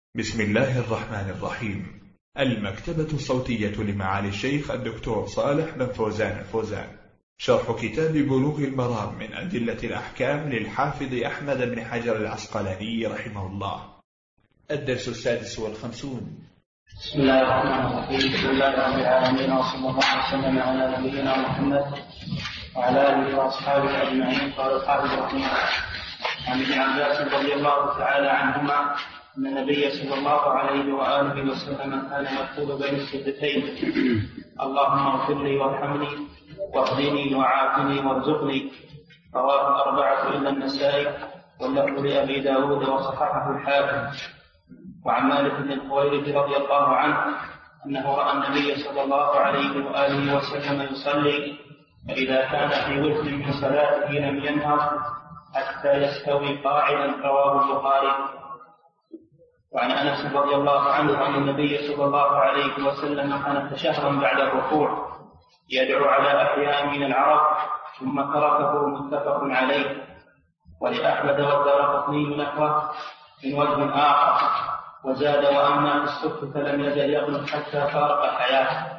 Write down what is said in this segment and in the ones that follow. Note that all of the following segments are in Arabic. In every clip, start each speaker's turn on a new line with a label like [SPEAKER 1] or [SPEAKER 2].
[SPEAKER 1] بسم الله الرحمن الرحيم. المكتبة الصوتية لمعالي الشيخ الدكتور صالح بن فوزان الفوزان، شرح كتاب بلوغ المرام من أدلة الأحكام للحافظ أحمد بن حجر العسقلاني رحمه الله. الدرس 56.
[SPEAKER 2] بسم الله الرحمن الرحيم. بسم الله رب العالمين، وصلى الله وسلم على نبينا محمد وعلى آله وأصحابه أجمعين. قال الحافظ رحمه الله: عن ابن عباس رضي الله تعالى عنهما أن النبي صلى الله عليه وآله وسلم كان يقول بين السجدتين: اللهم اغفر لي وارحمني واهدني وعافني وارزقني. رواه الأربعة إلا النسائي، واللفظ لأبي داود وصححه الحاكم. وعن مالك بن الحويرث رضي الله عنه أنه رأى النبي صلى الله عليه وآله وسلم يصلي، فإذا كان في وتر من صلاته لم ينهض حتى يستوي قاعدا. رواه البخاري. وعن أنس رضي الله عنه أن النبي صلى الله عليه وسلم كان شهرا بعد الركوع يدعو على أحياء من العرب ثم تركه. متفق عليه. ولأحمد والدارقطني نحوه من وجه آخر، وزاد: وأما في السكت فلم يزل يقنط حتى فارق حياته.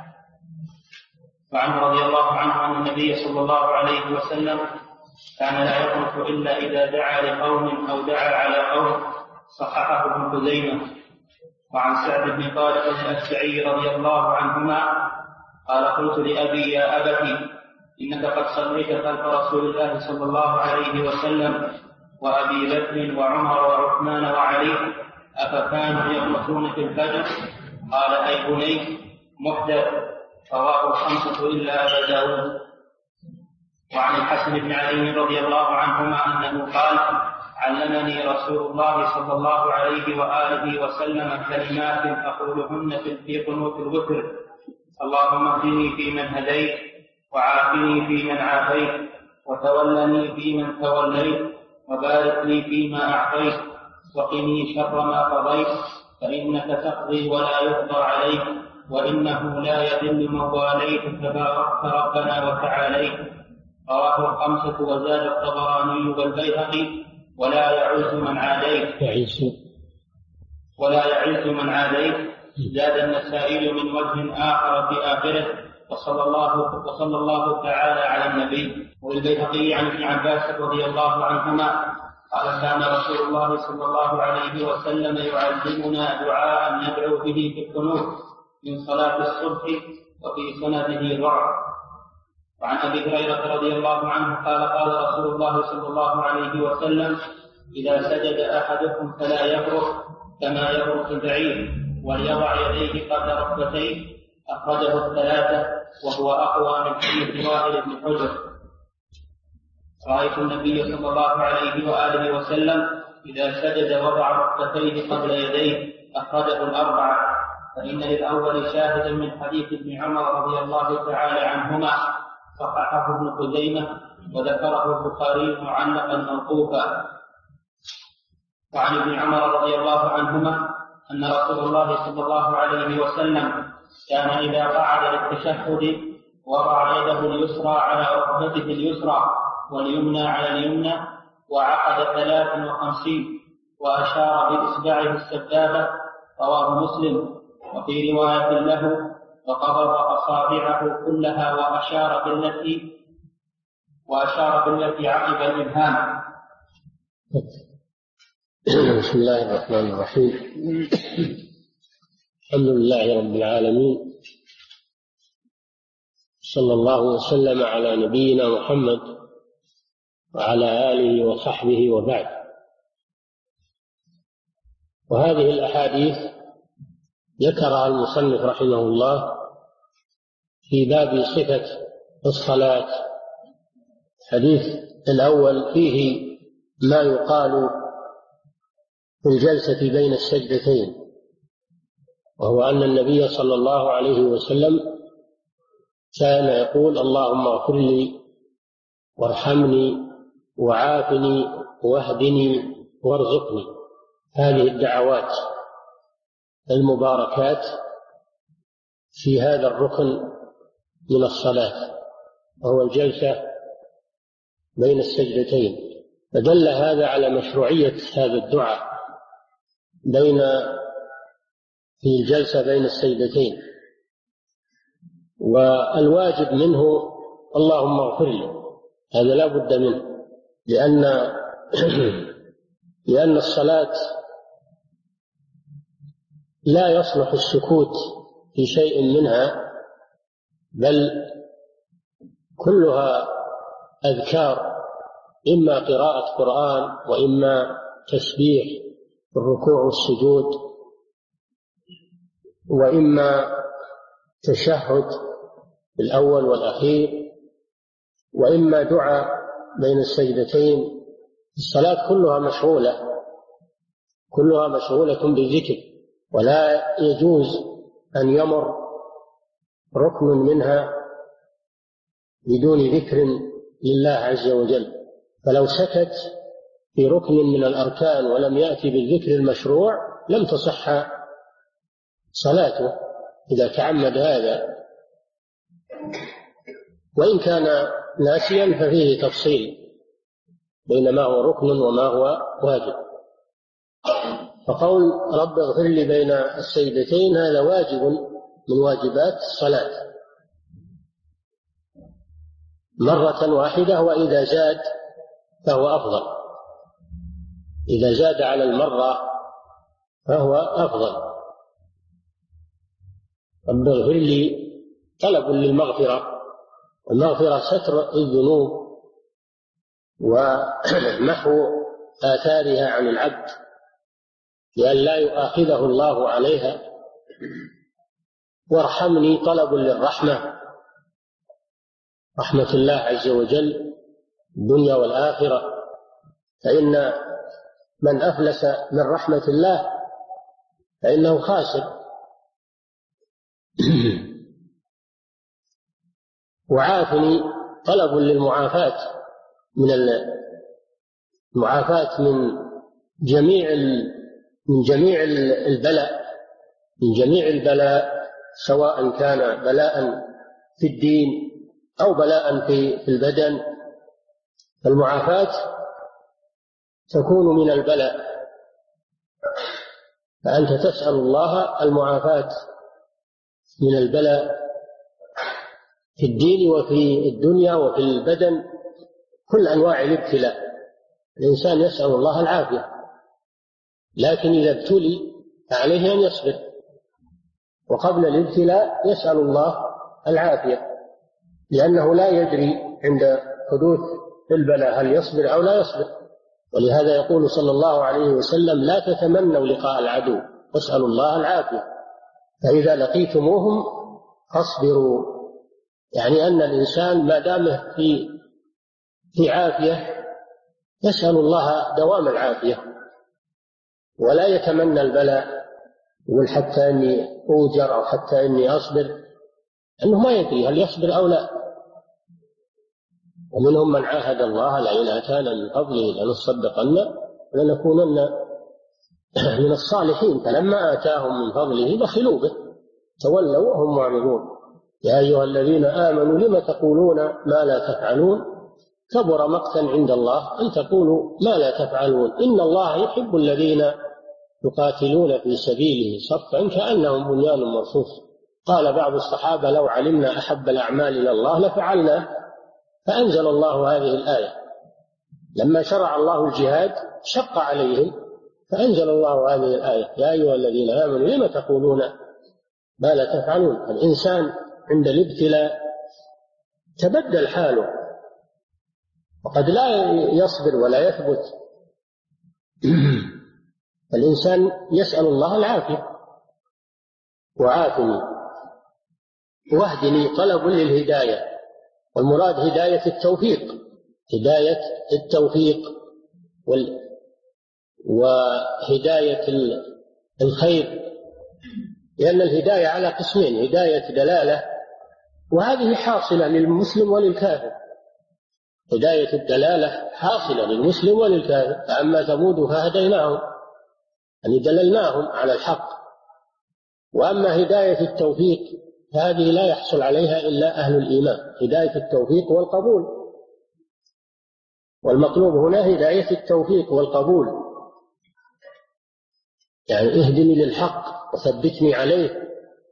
[SPEAKER 2] وعنه رضي الله عنه أن النبي صلى الله عليه وسلم كان لا يقنط إلا إذا دعا لقوم أو دعا على قوم. صححه ابن خزيمة. وعن سعد بن طارق الأشجعي رضي الله عنهما قال: قلت لأبي: يا أبتي، إنك قد صليت خلف رسول الله صلى الله عليه وسلم وأبي بكر وعمر وعثمان وعلي، أفكانوا يقنطون في الفجر؟ قال: أي بني، محدث. رواه الخمسة إلا أبا داود. وعن الحسن بن علي رضي الله عنهما أنه قال: علمني رسول الله صلى الله عليه وآله وسلم كلمات أقولهن في قنوت الوتر: اللهم اهدني فيمن هديت، وعافني فيمن عافيت، وتولني فيمن توليت، وبارك لي فيما أعطيت، وقني شر ما قضيت، فإنك تقضي ولا يقضى عليك، وإنه لا يذل من واليت تباركت ربنا وتعاليت. رواه الخمسة. وزاد الطبراني والبيهقي: ولا يعز من عاديت. زاد النسائي من وجه آخر في آخره: وصلى الله تعالى على النبي. والبيهقي عن ابن عباس رضي الله عنهما قال: كان رسول الله صلى الله عليه وسلم يعلمنا دعاء ندعو به في القنوت من صلاة الصبح، وفي سنده ضعف. وعن أبي هريرة رضي الله عنه قال: قال رسول الله صلى الله عليه وسلم: إذا سجد أحدكم فلا يبرك كما يبرك البعير، وليضع يديه قبل ركبتيه. أخرجه الثلاثة، وهو أقوى من حديث وائل بن حجر. رأيت النبي صلى الله عليه وآله وسلم إذا سجد وضع ركبتيه قبل يديه. أخرجه الأربعة. فإن للأول شاهدا من حديث ابن عمر رضي الله تعالى عنهما، صححه ابن خزيمة، وذكره البخاري معلقا موقوفا. وعن ابن عمر رضي الله عنهما أن رسول الله صلى الله عليه وسلم كان إذا قعد للتشهد وضع يده اليسرى على ركبته اليسرى واليمنى على اليمنى، وعقد 53 وأشار بإصبعه السبابة. رواه مسلم. وفي رواية له: وقبض أصابعه كلها وأشار بالتي عقب الإبهام.
[SPEAKER 3] بسم الله الرحمن الرحيم. الحمد لله رب العالمين، صلى الله وسلم على نبينا محمد وعلى آله وصحبه وبعد. وهذه الأحاديث ذكرها المصنف رحمه الله في باب صفة الصلاة. الحديث الأول فيه ما يقال في الجلسة بين السجدتين، وهو أن النبي صلى الله عليه وسلم كان يقول: اللهم اغفر لي وارحمني وعافني واهدني وارزقني. هذه الدعوات المباركات في هذا الركن من الصلاة، وهو الجلسة بين السجدتين. فدل هذا على مشروعية هذا الدعاء بين في الجلسة بين السجدتين. والواجب منه اللهم اغفر لي، هذا لا بد منه، لأن الصلاة لا يصلح السكوت في شيء منها، بل كلها أذكار، إما قراءة قرآن وإما تسبيح في الركوع والسجود، وإما تشهد الأول والأخير، وإما دعاء بين السجدتين. الصلاة كلها مشغولة بالذكر، ولا يجوز أن يمر ركن منها بدون ذكر لله عز وجل. فلو سكت في ركن من الأركان ولم يأتي بالذكر المشروع لم تصح صلاته إذا تعمد هذا. وإن كان ناسيا ففيه تفصيل بين ما هو ركن وما هو واجب. فقول رب اغفر لي بين السجدتين هذا واجب من واجبات الصلاة مرة واحدة، وإذا زاد فهو أفضل، إذا زاد على المرة فهو أفضل. رب اغفر لي طلب للمغفرة، والمغفرة ستر الذنوب ومحو آثارها عن العبد لأن لا يؤاخذه الله عليها. وارحمني طلب للرحمة، رحمة الله عز وجل الدنيا والآخرة، فإن من أفلس من رحمة الله فإنه خاسر. وعافني طلب للمعافاة، من المعافاة من جميع البلاء، سواء كان بلاء في الدين أو بلاء في البدن. فالمعافاة تكون من البلاء، فأنت تسأل الله المعافاة من البلاء في الدين وفي الدنيا وفي البدن، كل أنواع الابتلاء الإنسان يسأل الله العافية، لكن إذا ابتلي عليه أن يصبر، وقبل الابتلاء يسأل الله العافية، لأنه لا يدري عند حدوث البلاء هل يصبر أو لا يصبر. ولهذا يقول صلى الله عليه وسلم لا تتمنوا لقاء العدو واسألوا الله العافية، فإذا لقيتموهم فاصبروا. يعني أن الإنسان ما دامه في عافية يسأل الله دوام العافية، ولا يتمنى البلاء يقول حتى أني أوجر أو حتى أني أصبر، أنه ما يدري هل يصبر أو لا. ومنهم من عاهد الله لئن آتانا من فضله لنصدقن ولنكونن من الصالحين، فلما آتاهم من فضله بخلوا به تولوا وهم معرضون. يا أيها الذين آمنوا لم تقولون ما لا تفعلون كبر مقتا عند الله أن تقولوا ما لا تفعلون إن الله يحب الذين يقاتلون في سبيله صفا كأنهم بنيان مرصوص. قال بعض الصحابة لو علمنا أحب الأعمال إلى الله لفعلنا، فأنزل الله هذه الآية لما شرع الله الجهاد شق عليهم، فأنزل الله هذه الآية يا أيها الذين آمنوا لم تقولون ما لا تفعلون. الإنسان عند الابتلاء تبدل حاله، وقد لا يصبر ولا يثبت. الإنسان يسأل الله العافية. وعافني واهدني طلب للهداية، والمراد هداية التوفيق وهداية الخير، لأن الهداية على قسمين: هداية دلالة، وهذه حاصلة للمسلم وللكافر. هداية الدلالة حاصلة للمسلم وللكافر، فأما ثمود فهديناهم يعني دللناهم على الحق. وأما هداية التوفيق هذه لا يحصل عليها إلا أهل الإيمان، هداية التوفيق والقبول، والمطلوب هنا هداية التوفيق والقبول، يعني اهدني للحق وثبتني عليه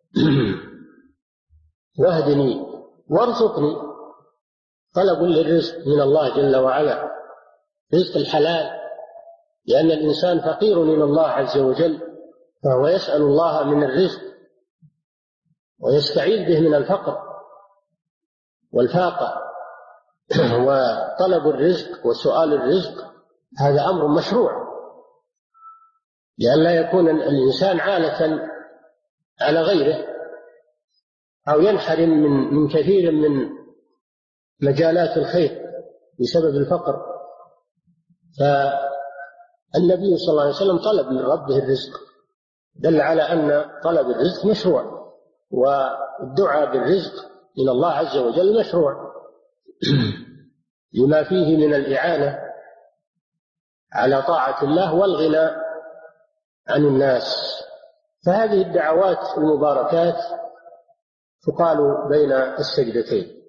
[SPEAKER 3] واهدني وارزقني. طلب للرزق من الله جل وعلا، رزق الحلال، لأن الإنسان فقير إلى الله عز وجل، فهو يسأل الله من الرزق ويستعيذ به من الفقر والفاقة. وطلب الرزق وسؤال الرزق هذا أمر مشروع، لئلا يكون الإنسان عالة على غيره أو ينحرم من كثير من مجالات الخير بسبب الفقر. فالنبي صلى الله عليه وسلم طلب من ربه الرزق، دل على أن طلب الرزق مشروع، والدعاء بالرزق إلى الله عز وجل مشروع لما فيه من الإعانة على طاعة الله والغنى عن الناس. فهذه الدعوات المباركات تقال بين السجدتين.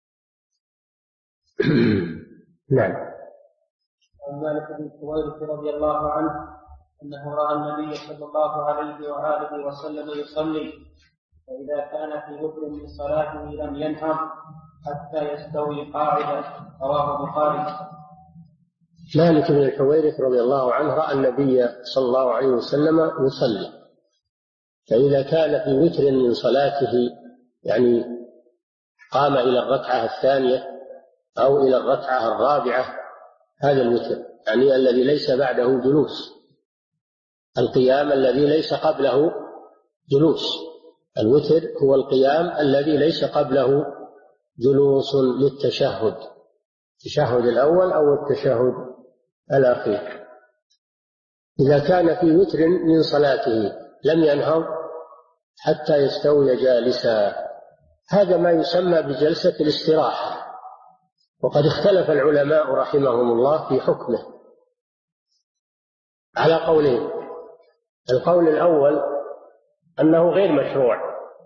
[SPEAKER 3] نعم.
[SPEAKER 2] عن مالك بن الحويرث رضي الله عنه أنه رأى النبي صلى الله عليه وآله وسلم يصلي، فإذا كان في وتر من صلاته لم ينهض حتى يستوي قاعدا. رواه البخاري.
[SPEAKER 3] مالك بن الحويرث رضي الله عنه رأى النبي صلى الله عليه وسلم يصلي، فإذا كان في وتر من صلاته، يعني قام إلى الركعة الثانية أو إلى الركعة الرابعة، هذا الوتر يعني الذي ليس بعده جلوس، القيام الذي ليس قبله جلوس. الوتر هو القيام الذي ليس قبله جلوس للتشهد، التشهد الأول أو التشهد الأخير. إذا كان في وتر من صلاته لم ينهض حتى يستوي جالسا، هذا ما يسمى بجلسة الاستراحة. وقد اختلف العلماء رحمهم الله في حكمه على قولين. القول الأول أنه غير مشروع،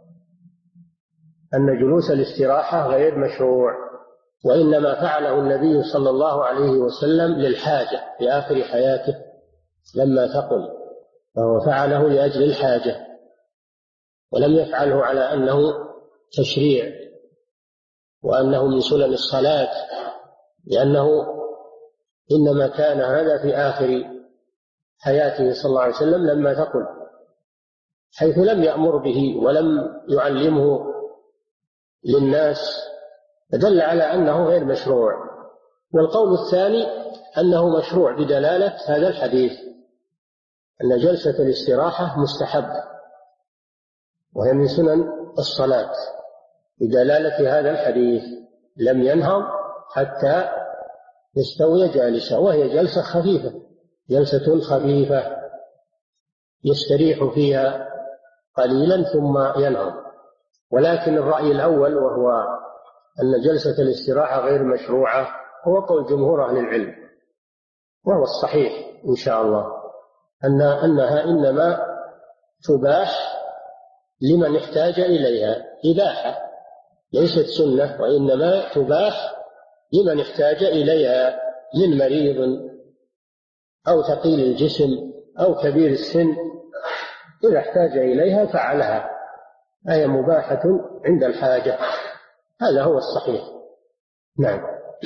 [SPEAKER 3] أن جلوس الاستراحة غير مشروع، وإنما فعله النبي صلى الله عليه وسلم للحاجة في آخر حياته لما ثقل، فهو فعله لأجل الحاجة ولم يفعله على أنه تشريع وأنه من سنن الصلاة، لأنه إنما كان هذا في آخر حياته صلى الله عليه وسلم لما ثقل، حيث لم يأمر به ولم يعلمه للناس، فدل على أنه غير مشروع. والقول الثاني أنه مشروع بدلالة هذا الحديث، أن جلسة الاستراحة مستحبة وهي من سنن الصلاة، بدلالة هذا الحديث لم ينهض حتى يستوي جالسا، وهي جلسة خفيفة، جلسة خفيفة يستريح فيها قليلا ثم ينهض. ولكن الرأي الأول وهو أن جلسة الاستراحة غير مشروعة هو قول جمهور أهل العلم، وهو الصحيح إن شاء الله، أنها إنما تباح لمن احتاج إليها، إباحة ليست سنة، وإنما تباح لمن احتاج إليها من مريض أو ثقيل الجسم أو كبير السن، إذا احتاج إليها فعلها، هي مباحة عند الحاجة، هذا هو الصحيح. نعم.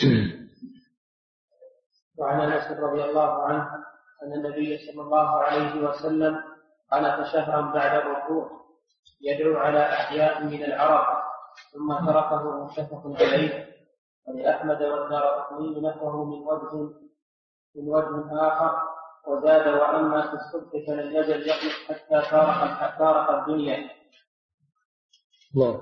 [SPEAKER 2] وعن أنس رضي الله عنه أن النبي صلى الله عليه وسلم قنت شهرا بعد الركوع يدعو على أحياء من العرب ثم تركه متفق عليه. ولأحمد والدارقطني نحوه من وجه آخر، وزاد وأما في الصبح فلم يزل يقلق حتى فارق الدنيا.
[SPEAKER 3] نعم.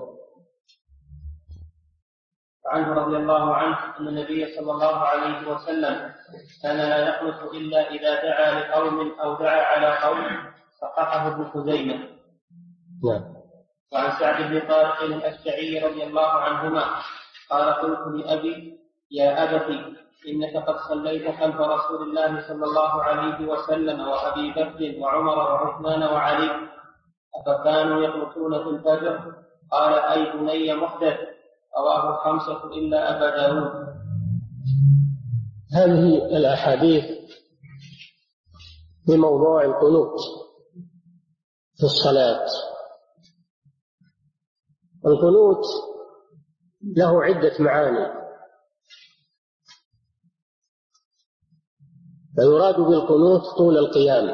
[SPEAKER 2] وعنه رضي الله عنه أن النبي صلى الله عليه وسلم كان لا يقنط إلا إذا دعا لقوم أو دعا على قوم، صححه ابن خزيمة.
[SPEAKER 3] نعم.
[SPEAKER 2] وعن سعد بن طارق الأشجعي رضي الله عنهما قال قلت لأبي يا أبتي إنك قد صليت خلف رسول الله صلى الله عليه وسلم وأبي بكر وعمر وعثمان وعلي، أفكانوا يقنطون في الفجر؟ قال أي بني محدث، رواه الخمسة إلا أبا داود.
[SPEAKER 3] هذه الأحاديث في موضوع القنوت، في الصلاة. القنوت له عدة معاني، فيراد بالقنوت طول القيام.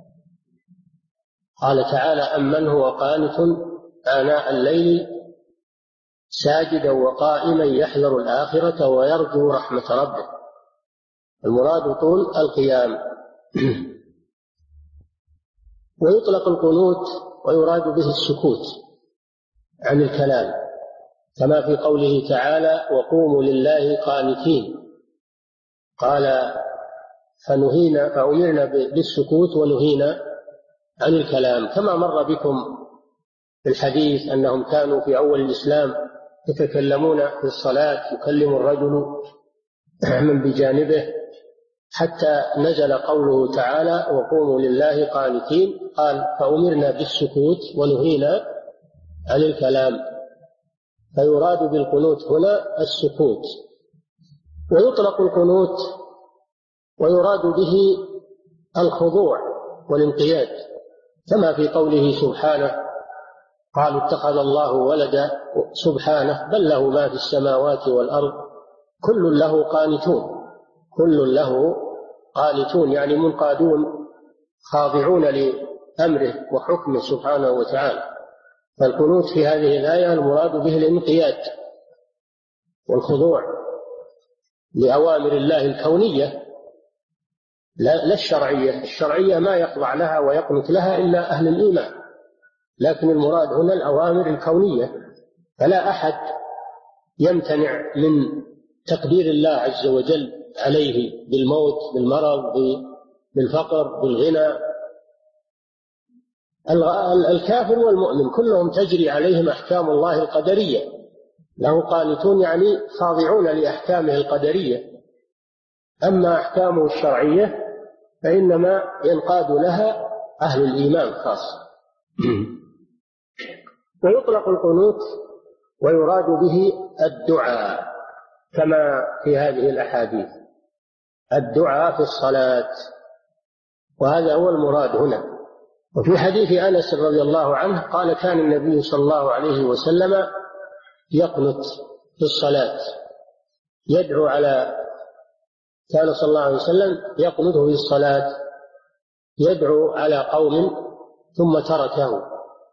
[SPEAKER 3] قال تعالى: أمن هو قانت آناء الليل ساجدا وقائما يحذر الآخرة ويرجو رحمة ربه. المراد طول القيام. ويطلق القنوت ويراد به السكوت عن الكلام، كما في قوله تعالى: وقوموا لله قانتين. قال: فأمرنا بالسكوت ونهينا عن الكلام، كما مر بكم في الحديث أنهم كانوا في أول الإسلام يتكلمون في الصلاة، يكلم الرجل من بجانبه، حتى نزل قوله تعالى: وقوموا لله قانتين. قال: فأمرنا بالسكوت ونهينا عن الكلام. فيراد بالقنوت هنا السكوت. ويطلق القنوت ويراد به الخضوع والانقياد، كما في قوله سبحانه: قالوا اتخذ الله ولدا، سبحانه بل له ما في السماوات والأرض كل له قانتون. كل له قانتون يعني منقادون خاضعون لأمره وحكمه سبحانه وتعالى. فالقنوت في هذه الآية المراد به الانقياد والخضوع لأوامر الله الكونية لا الشرعية. الشرعية ما يخضع لها ويقنت لها إلا أهل الإيمان، لكن المراد هنا الأوامر الكونية. فلا أحد يمتنع من تقدير الله عز وجل عليه بالموت، بالمرض، بالفقر، بالغنى. الكافر والمؤمن كلهم تجري عليهم أحكام الله القدرية، له قانتون يعني خاضعون لأحكامه القدرية. أما أحكامه الشرعية فإنما ينقاد لها أهل الإيمان خاصة. ويطلق القنوت ويراد به الدعاء، كما في هذه الأحاديث، الدعاء في الصلاة، وهذا هو المراد هنا. وفي حديث أنس رضي الله عنه قال: كان النبي صلى الله عليه وسلم يقنت في الصلاة، يدعو كان صلى الله عليه وسلم يقنت في الصلاة يدعو على قوم ثم تركه.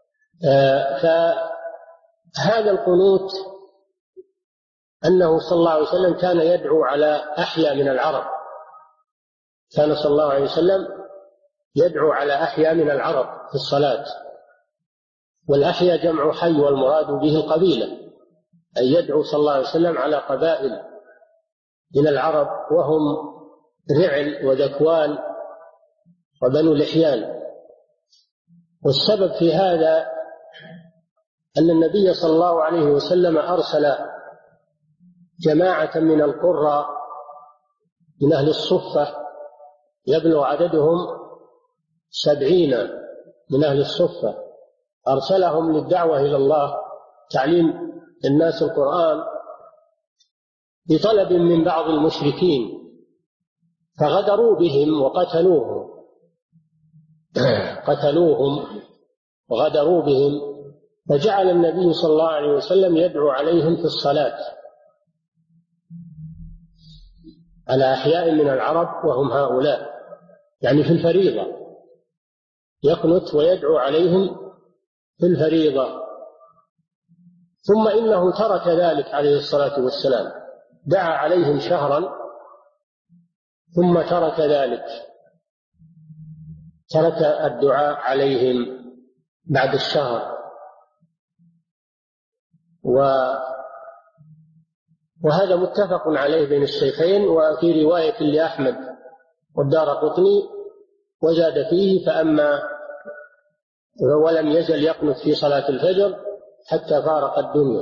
[SPEAKER 3] فهذا القنوت أنه صلى الله عليه وسلم كان يدعو على أحيا من العرب. كان صلى الله عليه وسلم يدعو على أحيا من العرب في الصلاة. والأحيا جمع حي، والمراد به القبيلة، أي يدعو صلى الله عليه وسلم على قبائل من العرب، وهم رعل وذكوان وبنو لحيان. والسبب في هذا أن النبي صلى الله عليه وسلم أرسل جماعة من القراء من أهل الصفة يبلغ عددهم 70 من أهل الصفة، أرسلهم للدعوة إلى الله، تعليم الناس القرآن، بطلب من بعض المشركين، فغدروا بهم قتلوهم وغدروا بهم. فجعل النبي صلى الله عليه وسلم يدعو عليهم في الصلاة على أحياء من العرب وهم هؤلاء، يعني في الفريضة، يقنت ويدعو عليهم في الفريضة. ثم إنه ترك ذلك عليه الصلاة والسلام، دعا عليهم شهرا ثم ترك ذلك، ترك الدعاء عليهم بعد الشهر. وهذا متفق عليه بين الشيخين. وفي رواية لأحمد والدارقطني وزاد فيه: فأما ولم يزل يقنت في صلاة الفجر حتى فارق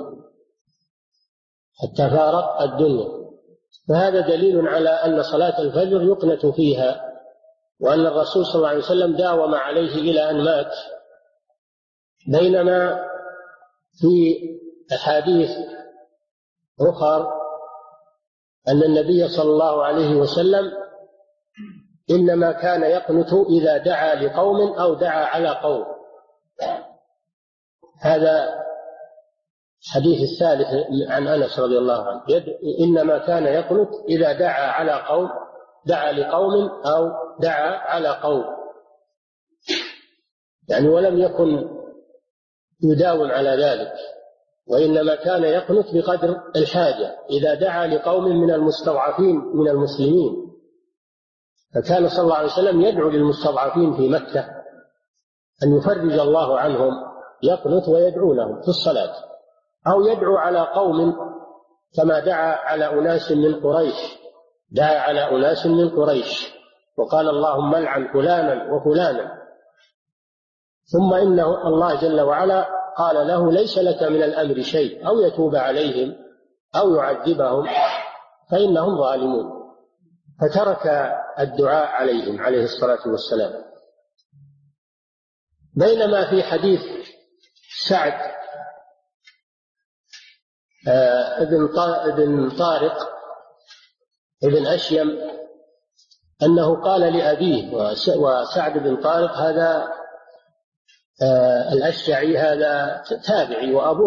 [SPEAKER 3] الدنيا. فهذا دليل على أن صلاة الفجر يقنت فيها، وأن الرسول صلى الله عليه وسلم داوم عليه إلى أن مات. بينما في أحاديث أخرى أن النبي صلى الله عليه وسلم إنما كان يقنت إذا دعا لقوم أو دعا على قوم، هذا الحديث الثالث عن أنس رضي الله عنه، إنما كان يقنت إذا دعا لقوم أو دعا على قوم، يعني ولم يكن يداوم على ذلك، وإنما كان يقنت بقدر الحاجة إذا دعا لقوم من المستضعفين من المسلمين. فكان صلى الله عليه وسلم يدعو للمستضعفين في مكة أن يفرج الله عنهم، يقنت ويدعو لهم في الصلاة، أو يدعو على قوم كما دعا على أناس من قريش، وقال اللهم العن فلانا وفلانا. ثم إنه الله جل وعلا قال له ليس لك من الأمر شيء، أو يتوب عليهم أو يعذبهم فإنهم ظالمون، فترك الدعاء عليهم عليه الصلاة والسلام. بينما في حديث سعد ابن طارق ابن أشيم أنه قال لأبيه، وسعد بن طارق هذا الأشجعي هذا تابعي، وأبوه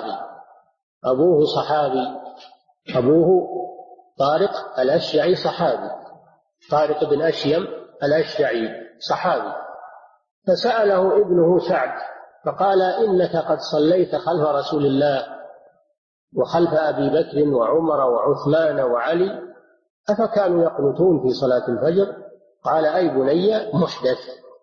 [SPEAKER 3] صحابي، أبوه طارق الأشجعي صحابي، طارق بن أشيم الأشجعي صحابي. فسأله ابنه سعد فقال إنك قد صليت خلف رسول الله وخلف أبي بكر وعمر وعثمان وعلي، أفكانوا يقنتون في صلاة الفجر؟ قال أي بني محدث،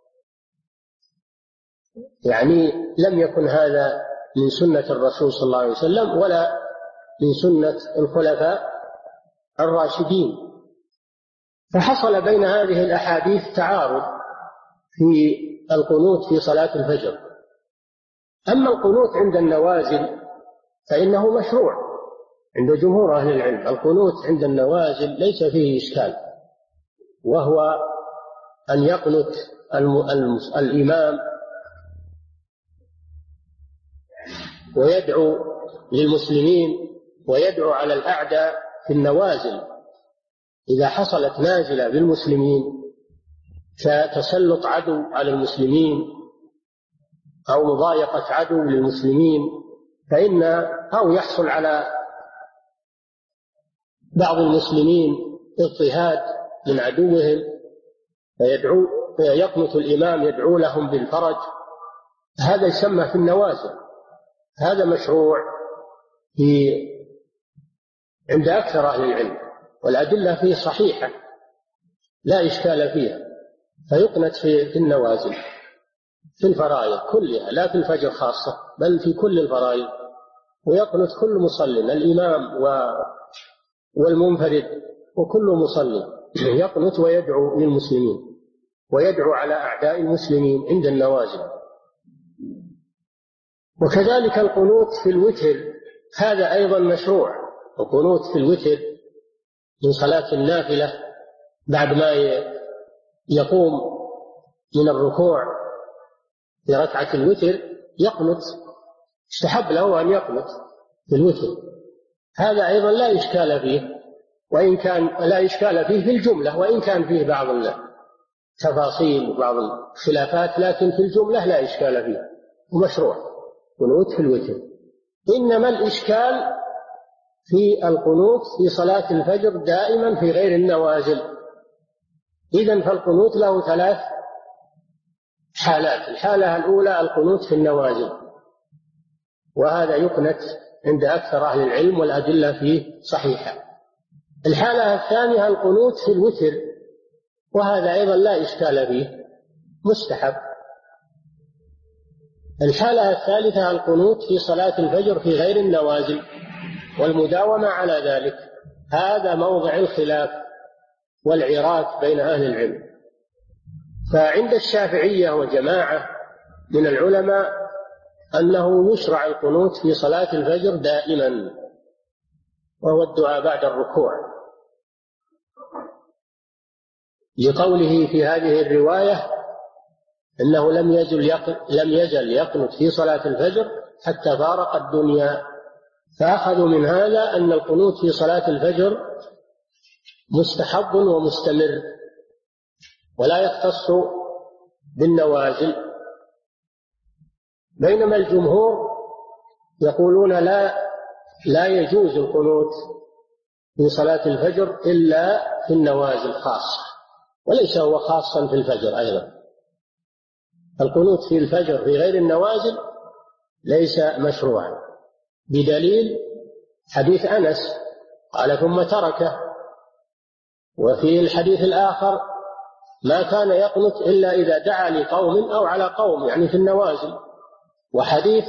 [SPEAKER 3] يعني لم يكن هذا من سنة الرسول صلى الله عليه وسلم ولا من سنة الخلفاء الراشدين. فحصل بين هذه الأحاديث تعارض في القنوت في صلاة الفجر. أما القنوت عند النوازل فإنه مشروع عند جمهور أهل العلم، القنوت عند النوازل ليس فيه إشكال، وهو أن يقنت الإمام ويدعو للمسلمين ويدعو على الأعداء في النوازل. إذا حصلت نازلة بالمسلمين كتسلط عدو على المسلمين أو مضايقة عدو للمسلمين، أو يحصل على بعض المسلمين اضطهاد من عدوهم فيقنت الإمام يدعو لهم بالفرج، هذا يسمى في النوازل، هذا مشروع عند أكثر أهل العلم، والأدلة فيه صحيحة لا إشكال فيها، فيقنت في النوازل في الفرائض كلها، لا في الفجر خاصة بل في كل الفرائض، ويقنت كل مصل، الإمام والمنفرد وكل مصلي يقنت ويدعو للمسلمين ويدعو على أعداء المسلمين عند النوازل. وكذلك القنوت في الوتر هذا أيضا مشروع، القنوت في الوتر من صلاة النافلة بعد ما يقوم من الركوع في ركعة الوتر يقنت، استحب له أن يقنت في الوتر، هذا أيضا لا إشكال فيه، وإن كان لا إشكال فيه في الجملة، وإن كان فيه بعض التفاصيل وبعض الخلافات، لكن في الجملة لا إشكال فيه ومشروع قنوت في الوتر. إنما الإشكال في القنوت في صلاة الفجر دائما في غير النوازل. إذن فالقنوت له 3 حالات، الحالة الأولى القنوت في النوازل، وهذا يقنت عند أكثر أهل العلم والأدلة فيه صحيحة. الحالة الثانية القنوت في الوتر، وهذا أيضا لا إشكال فيه مستحب. الحالة الثالثة القنوت في صلاة الفجر في غير النوازل والمداومة على ذلك، هذا موضع الخلاف والعراك بين أهل العلم. فعند الشافعية وجماعة من العلماء أنه يشرع القنوت في صلاة الفجر دائما، وهو الدعاء بعد الركوع، لقوله في هذه الرواية إنه لم يزل يقنت في صلاة الفجر حتى فارق الدنيا. فأخذوا من هذا أن القنوت في صلاة الفجر مستحب ومستمر ولا يختص بالنوازل. بينما الجمهور يقولون لا يجوز القنوت في صلاة الفجر إلا في النوازل خاصة، وليس هو خاصا في الفجر أيضا. القنوت في الفجر في غير النوازل ليس مشروعا، بدليل حديث أنس قال ثم تركه. وفي الحديث الآخر ما كان يقنت إلا إذا دعا لقوم أو على قوم، يعني في النوازل. وحديث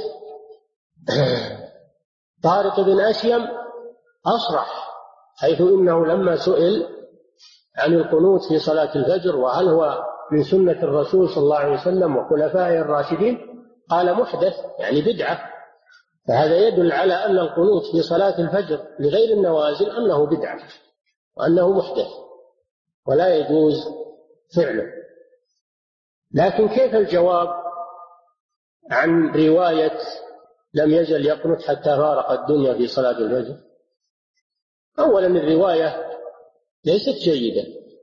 [SPEAKER 3] طارق بن أشيم أصرح، حيث إنه لما سئل عن القنوت في صلاة الفجر وهل هو من سنة الرسول صلى الله عليه وسلم وخلفائه الراشدين، قال محدث، يعني بدعة. فهذا يدل على أن القنوت في صلاة الفجر لغير النوازل أنه بدعة وأنه محدث ولا يجوز فعله. لكن كيف الجواب عن رواية لم يزل يقنت حتى فارق الدنيا في صلاة الفجر؟ أولا الرواية ليست جيدة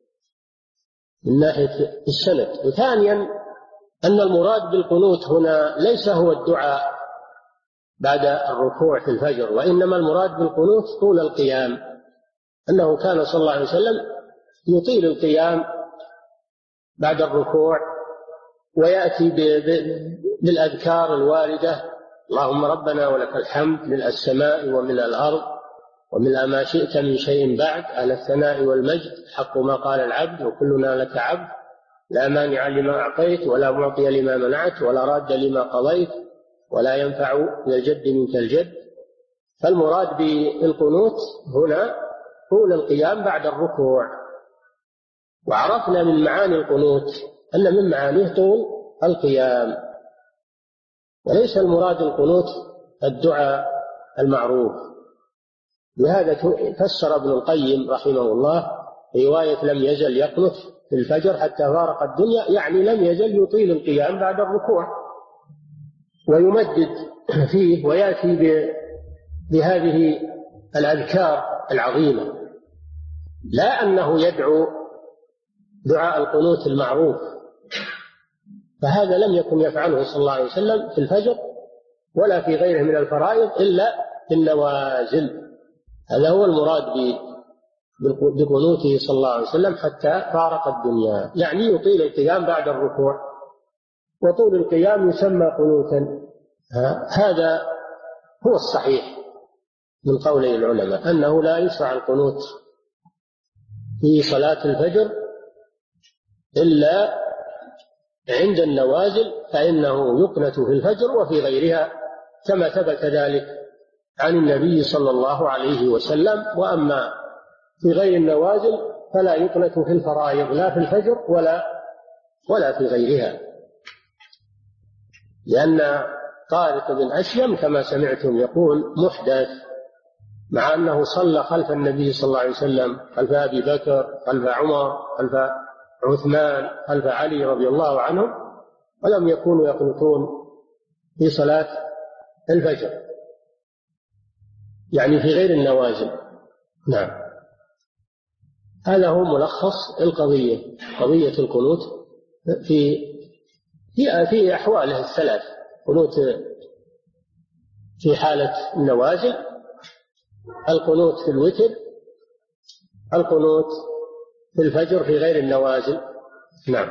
[SPEAKER 3] من ناحية السند، وثانيا أن المراد بالقنوت هنا ليس هو الدعاء بعد الركوع في الفجر، وإنما المراد بالقنوت طول القيام، أنه كان صلى الله عليه وسلم يطيل القيام بعد الركوع ويأتي بالأذكار الواردة: اللهم ربنا ولك الحمد ملء السماء وملء الأرض وملء ما شئت من شيء بعد، على الثناء والمجد حق ما قال العبد وكلنا لك عبد، لا مانع لما أعطيت ولا معطي لما منعت ولا راد لما قضيت ولا ينفع ذا الجد منك الجد. فالمراد بالقنوت هنا طول القيام بعد الركوع. وعرفنا من معاني القنوت أن من معانيه طول القيام، وليس المراد القنوت الدعاء المعروف. لهذا فسر ابن القيم رحمه الله رواية لم يزل يقنت في الفجر حتى فارق الدنيا، يعني لم يزل يطيل القيام بعد الركوع ويمدد فيه ويأتي بهذه الأذكار العظيمة، لا أنه يدعو دعاء القنوت المعروف، فهذا لم يكن يفعله صلى الله عليه وسلم في الفجر ولا في غيره من الفرائض إلا في النوازل. هذا هو المراد بقنوته صلى الله عليه وسلم حتى فارق الدنيا، يعني يطيل القيام بعد الركوع، وطول القيام يسمى قنوتا. هذا هو الصحيح من قولي العلماء، أنه لا يشرع القنوت في صلاة الفجر إلا عند النوازل، فإنه يقنت في الفجر وفي غيرها كما ثبت ذلك عن النبي صلى الله عليه وسلم. وأما في غير النوازل فلا يقنت في الفرائض لا في الفجر ولا في غيرها، لأن طارق بن أشيم كما سمعتم يقول محدث، مع أنه صلى خلف النبي صلى الله عليه وسلم، خلف أبي بكر، خلف عمر، خلف عثمان، خلف علي رضي الله عنهم، ولم يكونوا يقنطون في صلاة الفجر، يعني في غير النوازل. نعم، هذا هو ملخص القضية، قضية القنوت في أحواله الثلاث: قنوت في حالة النوازل، القنوت في الوتر، القنوت في الفجر في غير النوازل. نعم.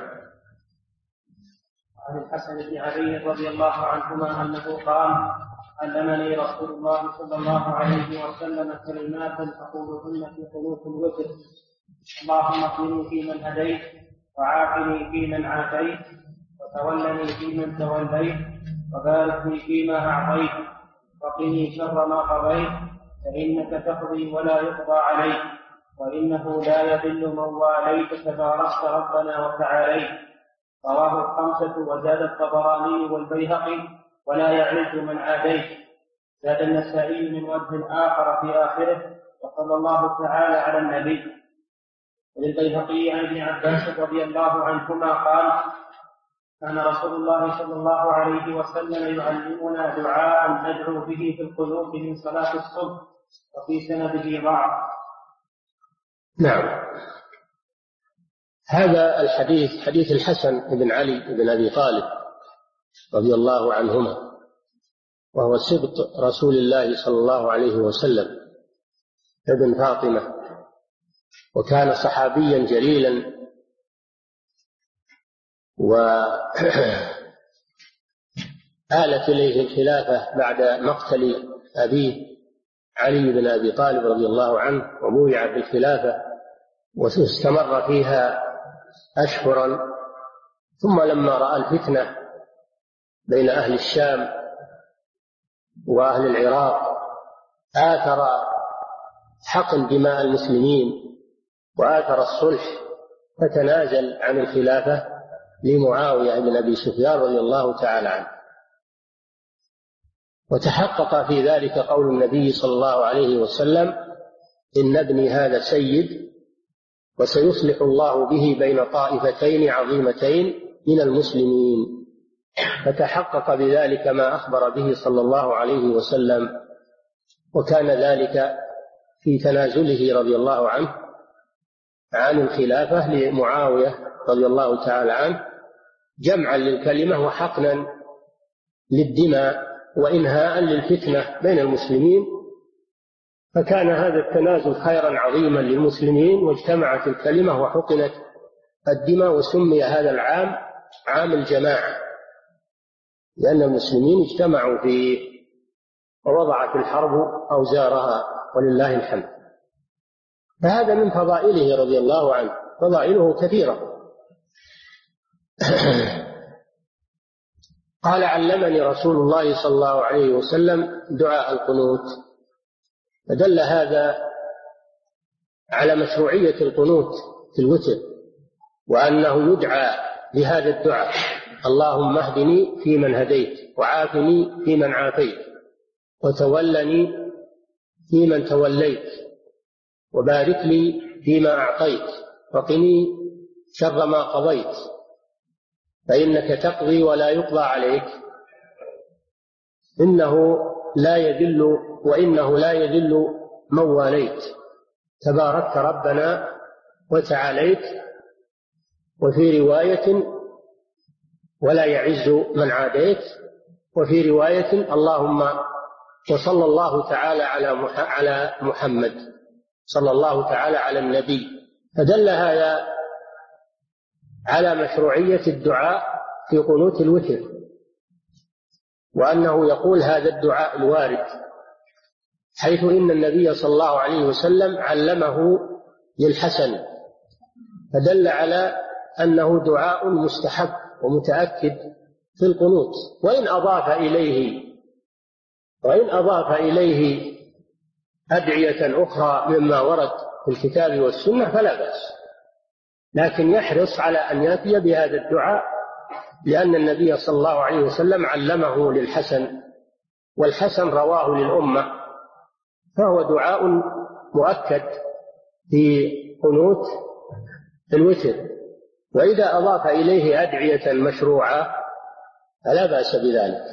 [SPEAKER 2] عن الحسن بن علي رضي الله عنهما أنه قال: علمني رسول الله صلى الله عليه وسلم كلمات أقولهن في قنوت الوتر: اللهم اهدني فيمن هديت، وعافني فيمن عافيت، وتولني فيمن توليت، وبارك لي فيما أعطيت، وقني شر ما قضيت، فإنك تقضي ولا يقضى عليك، وإنه لا يذل من واليت تباركت ربنا وتعاليت. رواه الخمسة وزاد الطبراني والبيهقي: ولا يعز من عاديت. زاد النسائي من وجه آخر في آخره: وصلى الله تعالى على النبي. وللبيهقي عن ابن عباس رضي الله عنهما قال: كان رسول الله صلى الله عليه وسلم يعلمنا دعاء ندعو به في القنوت من صلاة الصبح، وفي سنده ضعف.
[SPEAKER 3] نعم، هذا الحديث حديث الحسن بن علي بن أبي طالب رضي الله عنهما، وهو سبط رسول الله صلى الله عليه وسلم ابن فاطمة، وكان صحابيا جليلا، وآلت إليه الخلافة بعد مقتل أبيه علي بن أبي طالب رضي الله عنه، وبويع بالخلافة واستمر فيها أشهرا. ثم لما رأى الفتنة بين أهل الشام وأهل العراق آثر حقن دماء المسلمين وآثر الصلح، فتنازل عن الخلافة لمعاوية بن أبي سفيان رضي الله تعالى عنه. وتحقق في ذلك قول النبي صلى الله عليه وسلم: إن ابني هذا سيد، وسيصلح الله به بين طائفتين عظيمتين من المسلمين. فتحقق بذلك ما أخبر به صلى الله عليه وسلم، وكان ذلك في تنازله رضي الله عنه عن الخلافة لمعاوية رضي الله تعالى عنه، جمعا للكلمة وحقنا للدماء وإنهاء للفتنة بين المسلمين. فكان هذا التنازل خيرا عظيما للمسلمين، واجتمعت الكلمة وحقنت الدماء، وسمي هذا العام عام الجماعة، لأن المسلمين اجتمعوا فيه ووضعت الحرب أوزارها ولله الحمد. فهذا من فضائله رضي الله عنه، فضائله كثيرة. قال: علمني رسول الله صلى الله عليه وسلم دعاء القنوت. فدل هذا على مشروعية القنوت في الوتر، وأنه يدعى بهذا الدعاء: اللهم اهدني فيمن هديت، وعافني فيمن عافيت، وتولني فيمن توليت، وبارك لي فيما أعطيت، وقني شر ما قضيت، فإنك تقضي ولا يقضى عليك، إنه لا يذل وإنه لا يذل من واليت، تباركت ربنا وتعاليت. وفي رواية: ولا يعز من عاديت. وفي رواية: اللهم وصلى الله تعالى على محمد، صلى الله تعالى على النبي. فدل هذا على مشروعية الدعاء في قنوت الوتر، وأنه يقول هذا الدعاء الوارد، حيث إن النبي صلى الله عليه وسلم علمه للحسن، فدل على أنه دعاء مستحب ومتأكد في القنوت. وإن أضاف إليه أدعية أخرى مما ورد في الكتاب والسنة فلا بأس، لكن يحرص على أن يأتي بهذا الدعاء، لأن النبي صلى الله عليه وسلم علمه للحسن، والحسن رواه للأمة، فهو دعاء مؤكد في قنوت الوتر. وإذا أضاف إليه أدعية مشروعة فلا بأس بذلك.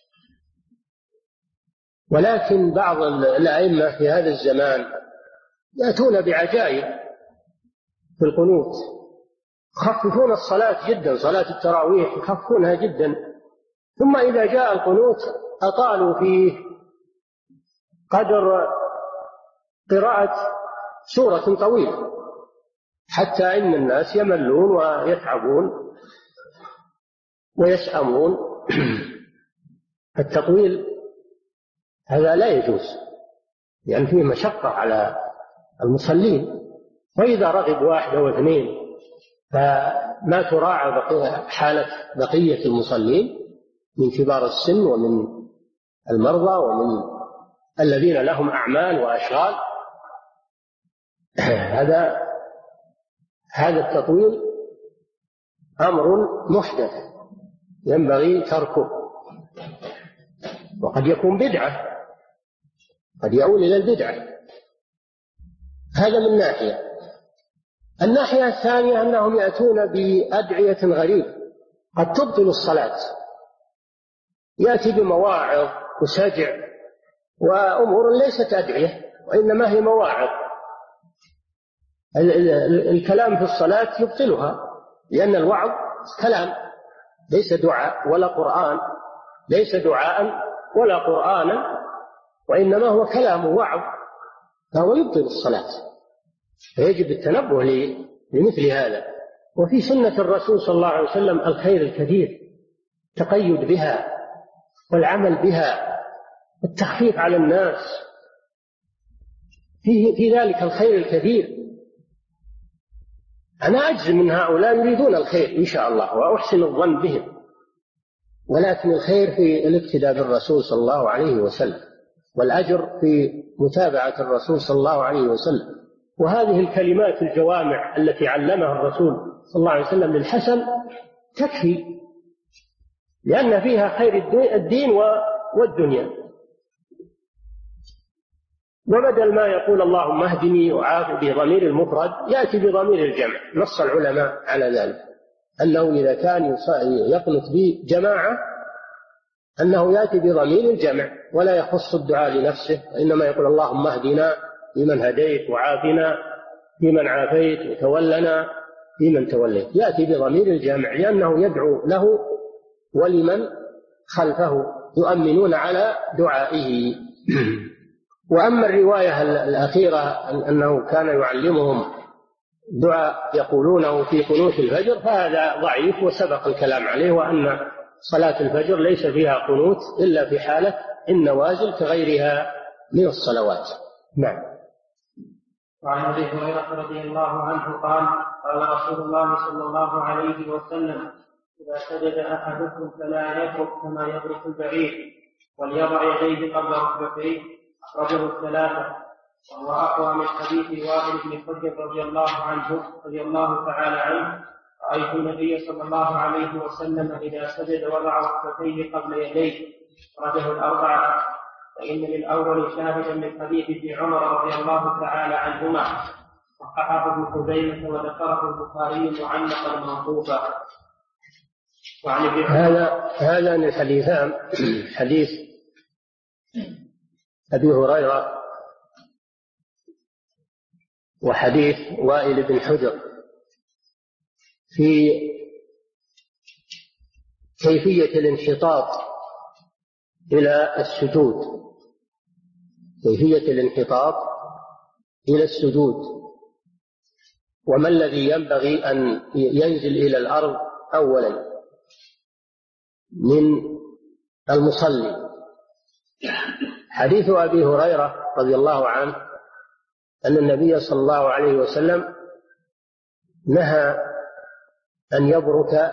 [SPEAKER 3] ولكن بعض الأئمة في هذا الزمان يأتون بعجائب في القنوت، يخففون الصلاة جدا، صلاة التراويح يخففونها جدا، ثم إذا جاء القنوت أطالوا فيه قدر قراءة سورة طويلة، حتى إن الناس يملون ويتعبون ويسأمون. التطويل هذا لا يجوز، لأن فيه مشقة على المصلين، وإذا رغب واحد أو اثنين فما تراعى حالة بقية المصلين من كبار السن ومن المرضى ومن الذين لهم أعمال وأشغال. هذا التطويل أمر محدث ينبغي تركه، وقد يكون بدعة، قد يؤول إلى البدعة. هذا من ناحية. الناحية الثانية أنهم يأتون بأدعية غريبة قد تبطل الصلاة، يأتي بمواعظ وسجع وأمور ليست أدعية وإنما هي مواعظ. الكلام في الصلاة يبطلها، لأن الوعظ كلام، ليس دعاء ولا قرآن، ليس دعاء ولا قرآنا، وإنما هو كلام وعظ، فهو يبطل الصلاة. فيجب التنبه لمثل هذا. وفي سنة الرسول صلى الله عليه وسلم الخير الكثير، التقيد بها والعمل بها، التخفيف على الناس، في ذلك الخير الكثير. أنا أجزم من هؤلاء يريدون الخير إن شاء الله وأحسن الظن بهم، ولكن الخير في الاقتداء بالرسول صلى الله عليه وسلم، والأجر في متابعة الرسول صلى الله عليه وسلم. وهذه الكلمات الجوامع التي علمها الرسول صلى الله عليه وسلم للحسن تكفي، لأن فيها خير الدين والدنيا. وبدل ما يقول اللهم اهدني وعافني بضمير المفرد يأتي بضمير الجمع. نص العلماء على ذلك، أنه إذا كان يقنط بجماعة أنه يأتي بضمير الجمع ولا يخص الدعاء لنفسه، إنما يقول اللهم اهدنا فيمن هديت وعافنا فيمن عافيت وتولنا فيمن توليت، يأتي بضمير الجمع لأنه يدعو له ولمن خلفه يؤمنون على دعائه. وأما الرواية الأخيرة أنه كان يعلمهم دعاء يقولونه في قنوت الفجر فهذا ضعيف وسبق الكلام عليه، وأن صلاة الفجر ليس فيها قنوت إلا في حالة النوازل كغيرها من الصلوات. نعم.
[SPEAKER 2] وعن أبي هريرة رضي الله عنه قال قال رسول الله صلى الله عليه وسلم إذا سجد أحدكم فلا يترك كما يترك البعير، وليضع يديه قبل ركبتيه، أخرجه الثلاثة. وهو أقوى من حديث وائل بن حجر رضي الله تعالى عنه رأيت النبي صلى الله عليه وسلم إذا سجد وضع ركبتيه قبل يديه، أخرجه الأربعة. فإن للأول شاهدا من حديث ابن عمر رضي الله تعالى عنهما، صححه ابن خزيمة وذكره البخاري معلقا موقوفا.
[SPEAKER 3] هذان الحديثان، حديث أبي هريرة وحديث وائل بن حجر، في كيفية الانحطاط إلى السجود، كيفية الانحطاط إلى السجود، وما الذي ينبغي أن ينزل إلى الأرض أولا من المصلي. حديث أبي هريرة رضي الله عنه أن النبي صلى الله عليه وسلم نهى أن يبرك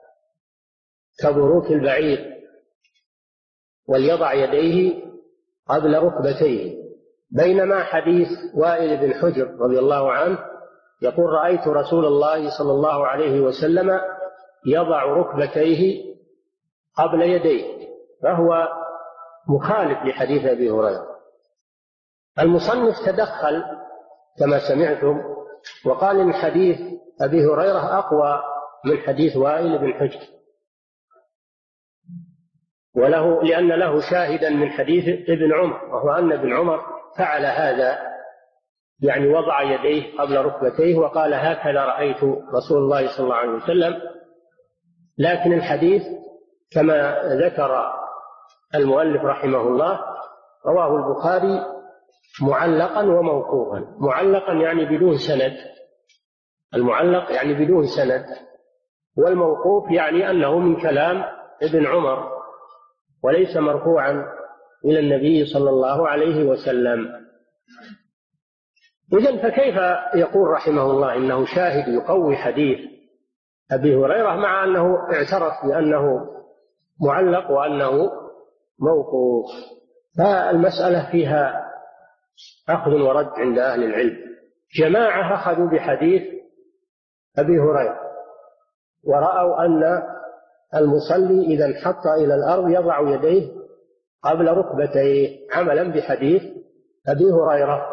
[SPEAKER 3] كبروك البعير، وليضع يديه قبل ركبتيه، بينما حديث وائل بن حجر رضي الله عنه يقول رأيت رسول الله صلى الله عليه وسلم يضع ركبتيه قبل يديه، فهو مخالف لحديث أبي هريرة. المصنف تدخل كما سمعتم وقال إن حديث أبي هريرة أقوى من حديث وائل بن حجر، لأن له شاهدا من حديث ابن عمر، وهو أن ابن عمر فعل هذا، يعني وضع يديه قبل ركبتيه وقال هكذا رأيت رسول الله صلى الله عليه وسلم. لكن الحديث كما ذكر المؤلف رحمه الله رواه البخاري معلقا وموقوفا. معلقا يعني بدون سند، المعلق يعني بدون سند، والموقوف يعني أنه من كلام ابن عمر وليس مرفوعا إلى النبي صلى الله عليه وسلم. إذن فكيف يقول رحمه الله إنه شاهد يقوي حديث أبي هريرة مع أنه اعترف بأنه معلق وأنه موقوف؟ فالمسألة فيها أخذ ورد عند أهل العلم. جماعة أخذوا بحديث أبي هريرة ورأوا أن المصلي إذا انحط إلى الأرض يضع يديه قبل ركبتيه عملا بحديث أبي هريرة.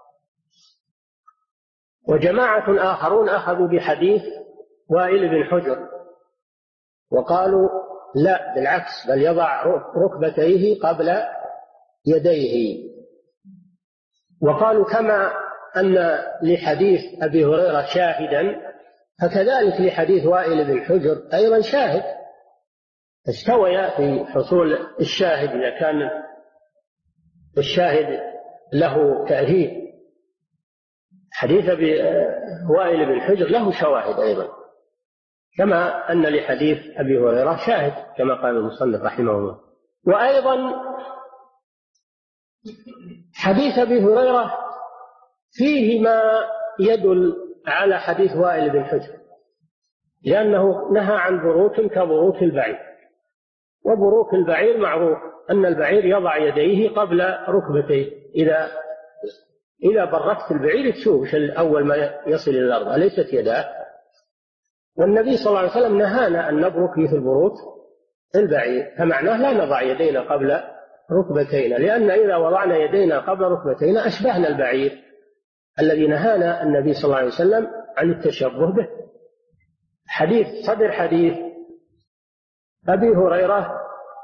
[SPEAKER 3] وجماعة آخرون أخذوا بحديث وائل بن حجر وقالوا لا بالعكس، بل يضع ركبتيه قبل يديه. وقالوا كما أن لحديث أبي هريرة شاهدا فكذلك لحديث وائل بن حجر أيضا شاهد، استوي في حصول الشاهد إذا كان الشاهد له تأثير. حديث وائل بن حجر له شواهد أيضا، كما أن لحديث أبي هريرة شاهد كما قال المصنف رحمه الله. وأيضا حديث أبي هريرة فيه ما يدل على حديث وائل بن حجر، لأنه نهى عن بروك كبروك البعير، وبروك البعير معروف أن البعير يضع يديه قبل ركبتيه. إذا بركت البعير تشوف أول ما يصل إلى الأرض أليست يداه؟ والنبي صلى الله عليه وسلم نهانا أن نبرك مثل بروك البعير، فمعناه لا نضع يدينا قبل ركبتينا، لأن إذا وضعنا يدينا قبل ركبتينا أشبهنا البعير الذي نهانا النبي صلى الله عليه وسلم عن التشبه به. صدر حديث أبي هريرة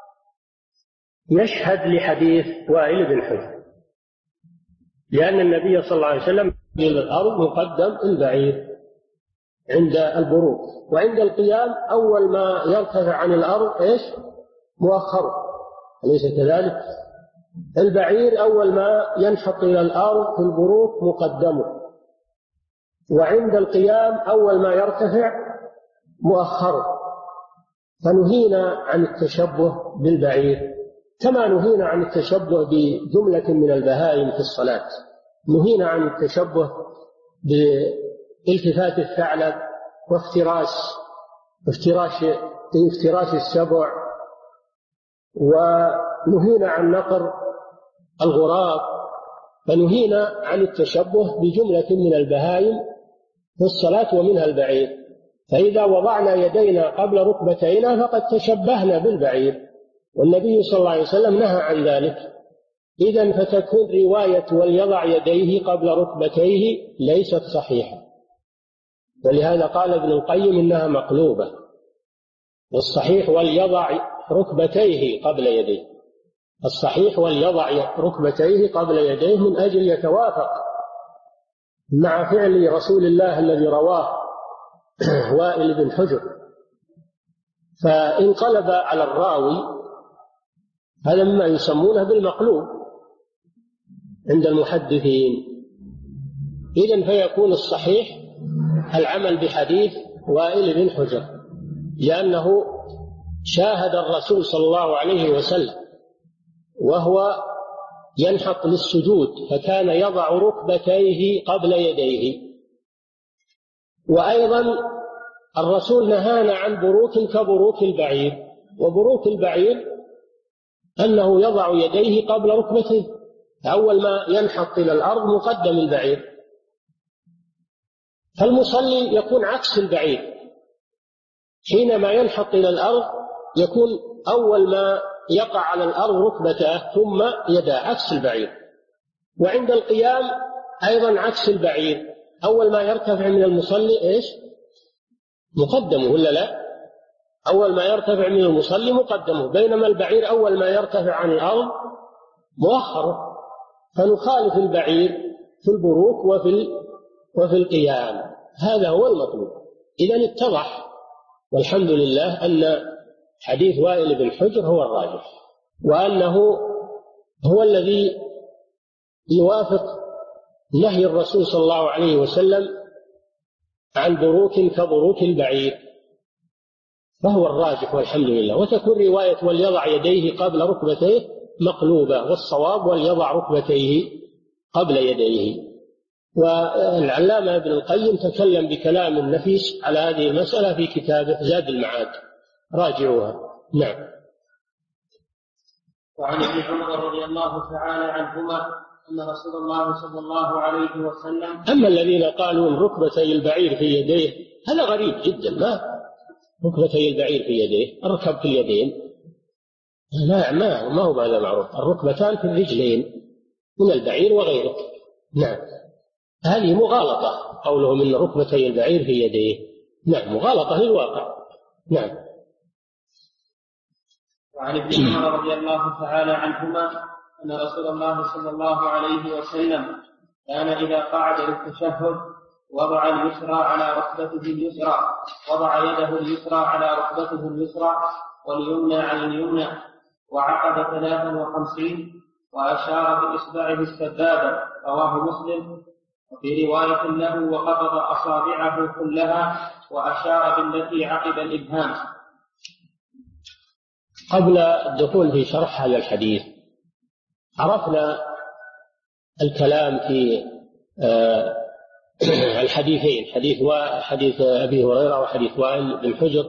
[SPEAKER 3] يشهد لحديث وائل بن حجر، لأن النبي صلى الله عليه وسلم إلى الأرض مقدم البعير عند البروك، وعند القيام أول ما يرتفع عن الأرض مؤخر، أليس كذلك؟ البعير أول ما ينحط إلى الأرض في البروك مقدمه، وعند القيام أول ما يرتفع مؤخر. فنهينا عن التشبه بالبعير كما نهينا عن التشبه بجملة من البهائم في الصلاة. نهينا عن التشبه بالتفات الثعلب وافتراش السبع، ونهينا عن نقر الغراب، فنهينا عن التشبه بجملة من البهائم في الصلاة ومنها البعير. فإذا وضعنا يدينا قبل ركبتينا فقد تشبهنا بالبعير، والنبي صلى الله عليه وسلم نهى عن ذلك. إذن فتكون رواية وليضع يديه قبل ركبتيه ليست صحيحة، ولهذا قال ابن القيم إنها مقلوبة، والصحيح وليضع ركبتيه قبل يديه، الصحيح وليضع ركبتيه قبل يديه من أجل يتوافق مع فعل رسول الله الذي رواه وائل بن حجر. فانقلب على الراوي، هذا مما يسمونه بالمقلوب عند المحدثين. إذن فيكون الصحيح العمل بحديث وائل بن حجر، لأنه شاهد الرسول صلى الله عليه وسلم وهو ينحط للسجود، فكان يضع ركبتيه قبل يديه. وأيضا الرسول نهانا عن بروك كبروك البعير، وبروك البعير أنه يضع يديه قبل ركبتيه، أول ما ينحط إلى الأرض مقدم البعير. فالمصلي يكون عكس البعير، حينما ينحط إلى الأرض يكون أول ما يقع على الأرض ركبته ثم يداه، عكس البعير. وعند القيام أيضا عكس البعير، أول ما يرتفع من المصلي مقدمه، ولا لا؟ أول ما يرتفع من المصلي مقدمه، بينما البعير أول ما يرتفع عن الأرض مؤخره. فنخالف البعير في البروك وفي القيام، هذا هو المطلوب. إذن اتضح والحمد لله أن حديث وائل بن حجر هو الراجح، وأنه هو الذي يوافق نهي الرسول صلى الله عليه وسلم عن بروك كبروك البعير، فهو الراجح والحمد لله. وتكون رواية وليضع يديه قبل ركبتيه مقلوبة، والصواب وليضع ركبتيه قبل يديه. والعلامة ابن القيم تكلم بكلام نفيس على هذه المسألة في كتابه زاد المعاد، راجعوها. نعم.
[SPEAKER 2] وعن ابن عمر رضي الله تعالى عنهما أن رسول الله صلى الله عليه وسلم.
[SPEAKER 3] أما الذين قالوا إن ركبتي البعير في يديه هذا غريب جدا، ما ركبتي البعير في يديه، الركب في اليدين، ما هو هذا معروف. الركبتان في الرجلين من البعير وغيره. نعم، هذه مغالطة قولهم إن ركبتي البعير في يديه، نعم مغالطة للواقع. نعم.
[SPEAKER 2] وعن ابن عمر رضي الله تعالى عنهما أن رسول الله صلى الله عليه وسلم كان إذا قعد للتشهد وضع اليسرى على ركبته اليسرى، وضع يده اليسرى على ركبته اليسرى، واليمنى على اليمنى، وعقد 53 وأشار بإصبعه السبابة، رواه مسلم. وفي رواية له وقبض أصابعه كلها وأشار بالتي عقب الإبهام.
[SPEAKER 3] قبل الدخول في شرح هذا الحديث عرفنا الكلام في الحديثين، حديث أبي هريرة وحديث وائل بن حجر،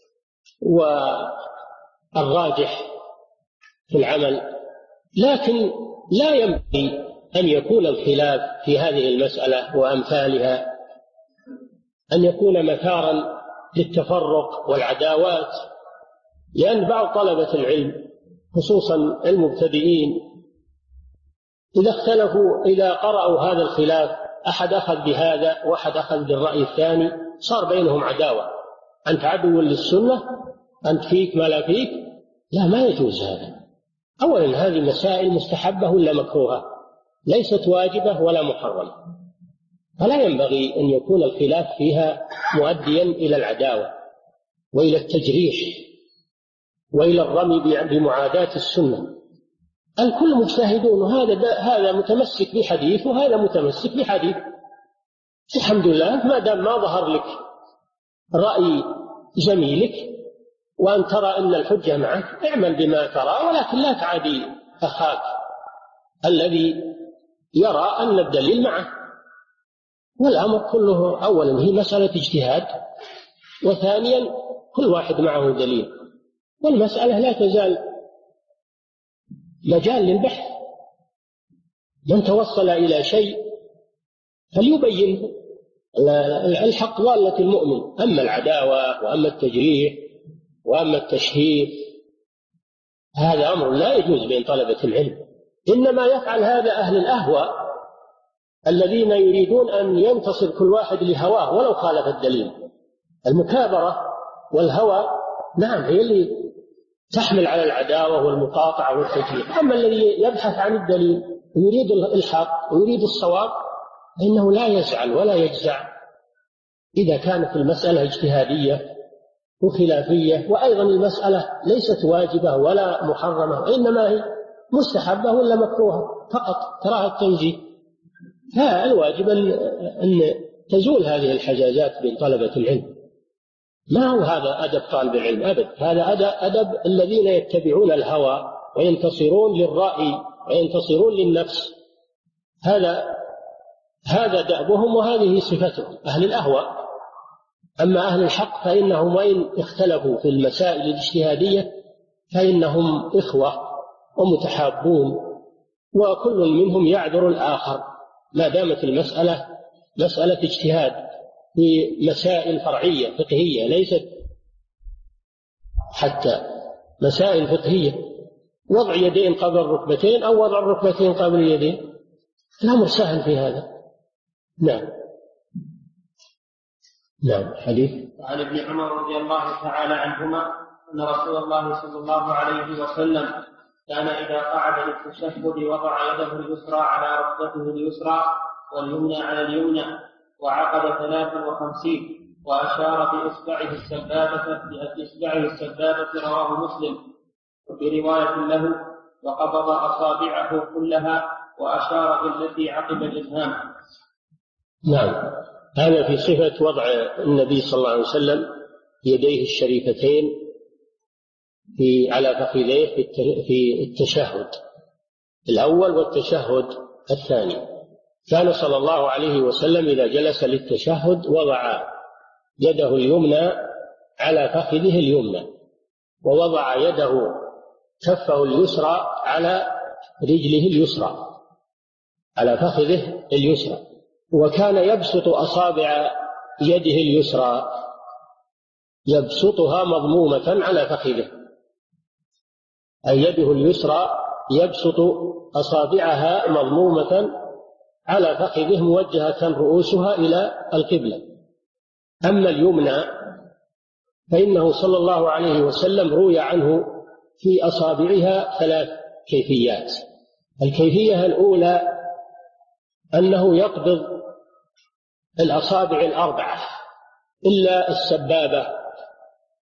[SPEAKER 3] والراجح في العمل. لكن لا ينبغي أن يكون الخلاف في هذه المسألة وأمثالها أن يكون مثارا للتفرق والعداوات، لأن بعض طلبة العلم خصوصا المبتدئين إذا اختلفوا، إذا قرأوا هذا الخلاف، أحد أخذ بهذا وأحد أخذ بالرأي الثاني، صار بينهم عداوة. أنت عدو للسنة، أنت فيك ما لا فيك. لا، ما يجوز هذا. أولا هذه مسائل مستحبة ولا مكروهة، ليست واجبة ولا محرمة، فلا ينبغي أن يكون الخلاف فيها مؤديا إلى العداوة وإلى التجريح وإلى الرمي بمعاداة السنة. الكل مجتهدون، وهذا متمسك بحديث وهذا متمسك بحديث. الحمد لله، ما دام ما ظهر لك رأي زميلك وأن ترى أن الحجة معك، اعمل بما ترى، ولكن لا تعادي أخاك الذي يرى أن الدليل معه. والأمر كله أولا هي مسألة اجتهاد، وثانيا كل واحد معه دليل، والمسألة لا تزال مجال للبحث. من توصل إلى شيء فليبينه. الحق ضالة المؤمن. أما العداوة وأما التجريح وأما التشهير هذا أمر لا يجوز بين طلبة العلم. إنما يفعل هذا أهل الأهواء الذين يريدون أن ينتصر كل واحد لهواه ولو خالف الدليل. المكابرة والهوى نعم هي اللي تحمل على العداوة والمقاطعة والتجريح. أما الذي يبحث عن الدليل ويريد الحق ويريد الصواب فإنه لا يزعل ولا يجزع إذا كانت المسألة اجتهادية وخلافية، وأيضا المسألة ليست واجبة ولا محرمة، إنما هي مستحبة ولا مكروهة فقط كراهة تنزيه. فالواجب أن تزول هذه الحجازات بين طلبة العلم. ما هو هذا أدب طالب العلم أبد، هذا أدب الذين يتبعون الهوى وينتصرون للرأي وينتصرون للنفس. هذا دأبهم وهذه صفتهم أهل الأهواء. أما أهل الحق فإنهم وإن اختلفوا في المسائل الاجتهادية فإنهم إخوة ومتحابون، وكل منهم يعذر الآخر ما دامت المسألة مسألة اجتهاد في مسائل فرعية فقهية، ليست حتى مسائل فقهية. وضع يدين قبل الركبتين أو وضع الركبتين قبل اليدين، الأمر سهل في هذا. نعم. حديث
[SPEAKER 2] وعن ابن عمر رضي الله تعالى عنهما أن رسول الله صلى الله عليه وسلم كان إذا قعد للتشهد وضع يده اليسرى على ركبته اليسرى واليمنى على اليمنى، وعقد 53 وأشار بإصبعه السبابة، رواه مسلم. وفي رواية له وقبض أصابعه كلها وأشار بالتي عقب الإبهام.
[SPEAKER 3] نعم، هذا في صفة وضع النبي صلى الله عليه وسلم يديه الشريفتين على فخذيه في التشهد الأول والتشهد الثاني. كان صلى الله عليه وسلم إذا جلس للتشهد وضع يده اليمنى على فخذه اليمنى، ووضع يده كفه اليسرى على رجله اليسرى على فخذه اليسرى، وكان يبسط أصابع يده اليسرى يبسطها مضمومة على فخذه، أي يده اليسرى يبسط أصابعها مضمومة على فخذه موجهة رؤوسها إلى القبلة. أما اليمنى فإنه صلى الله عليه وسلم روي عنه في أصابعها 3 كيفيات. الكيفية الأولى أنه يقبض الأصابع 4 إلا السبابة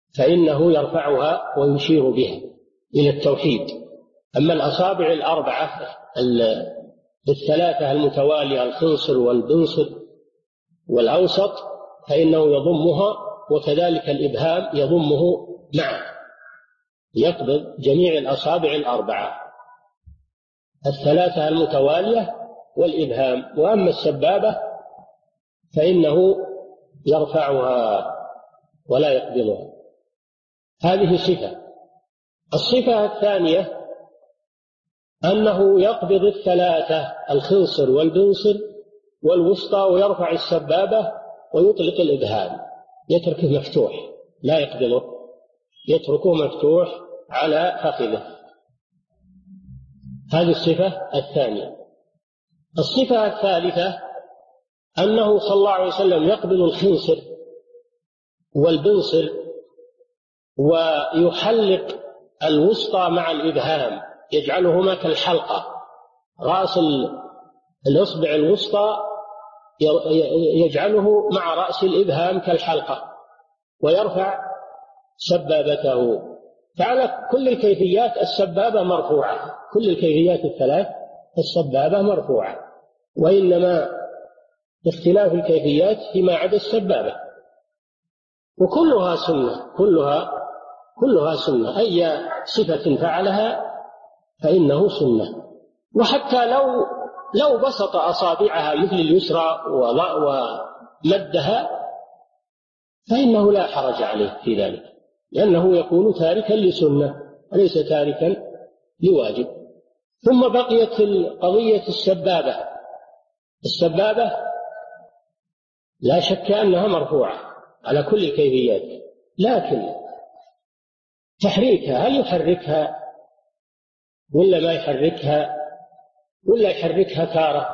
[SPEAKER 3] فإنه يرفعها ويشير بها إلى التوحيد. أما الأصابع الأربعة الثلاثة المتوالية الخنصر والبنصر والأوسط فإنه يضمها، وكذلك الإبهام يضمه معه، يقبض جميع الأصابع الأربعة الثلاثة المتوالية والإبهام. وأما السبابة فإنه يرفعها ولا يقبضها. هذه صفة. الصفة الثانية أنه يقبض الثلاثة الخنصر والبنصر والوسطى ويرفع السبابة ويطلق الإبهام، يتركه مفتوح لا يقبضه، يتركه مفتوح على فخذه. هذه الصفة الثانية. الصفة الثالثة أنه صلى الله عليه وسلم يقبض الخنصر والبنصر ويحلق الوسطى مع الإبهام، يجعلهما كالحلقة، رأس الإصبع الوسطى يجعله مع رأس الإبهام كالحلقة، ويرفع سبابته. فعلى كل الكيفيات السبابة مرفوعة، كل الكيفيات الثلاث السبابة مرفوعة، وإنما اختلاف الكيفيات فيما عدا السبابة، وكلها سنة، كلها سنة. أي صفة فعلها فإنه سنة. وحتى لو بسط أصابعها مثل اليسرى ومدها فإنه لا حرج عليه في ذلك، لأنه يكون تاركا لسنة وليس تاركا لواجب. ثم بقيت قضية السبابة لا شك أنها مرفوعة على كل الكيفيات، لكن تحريكها، هل يحركها ولا ما يحركها، ولا يحركها تارة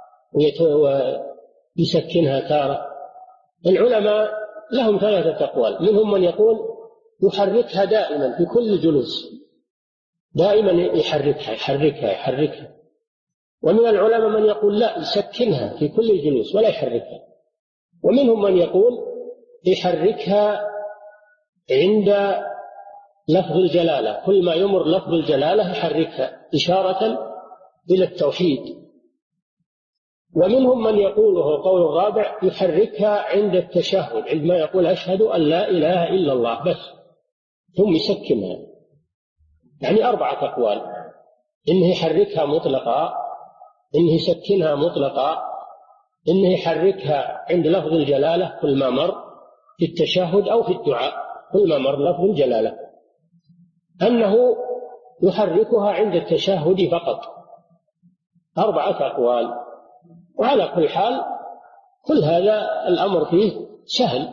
[SPEAKER 3] ويسكنها تارة؟ العلماء لهم ثلاثة أقوال. منهم من يقول يحركها دائما في كل جلوس، دائما يحركها. ومن العلماء من يقول لا، يسكنها في كل جلوس ولا يحركها. ومنهم من يقول يحركها عند لفظ الجلالة، كل ما يمر لفظ الجلالة يحركها إشارة إلى التوحيد. ومنهم من يقول وهو قول الرابع يحركها عند التشهد، عندما يقول أشهد أن لا إله إلا الله بس، ثم يسكنها. يعني 4 أقوال: إنه يحركها مطلقا، إنه يسكنها مطلقا، إنه يحركها عند لفظ الجلالة كل ما مر في التشهد أو في الدعاء كل ما مر لفظ الجلالة، أنه يحركها عند التشهد فقط. 4 أقوال. وعلى كل حال كل هذا الأمر فيه سهل،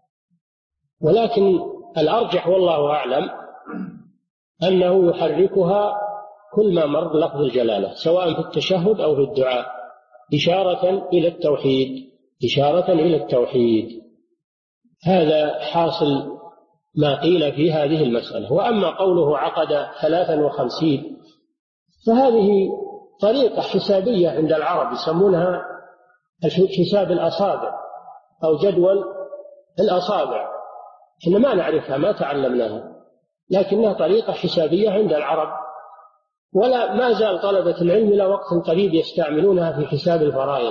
[SPEAKER 3] ولكن الأرجح والله أعلم أنه يحركها كل ما مر لفظ الجلالة سواء في التشهد أو في الدعاء، إشارة إلى التوحيد. هذا حاصل ما قيل في هذه المسألة. وأما قوله عقد 53 فهذه طريقة حسابية عند العرب يسمونها حساب الأصابع أو جدول الأصابع. إحنا ما نعرفها، ما تعلمناها، لكنها طريقة حسابية عند العرب، ولا ما زال طلبة العلم إلى وقت قريب يستعملونها في حساب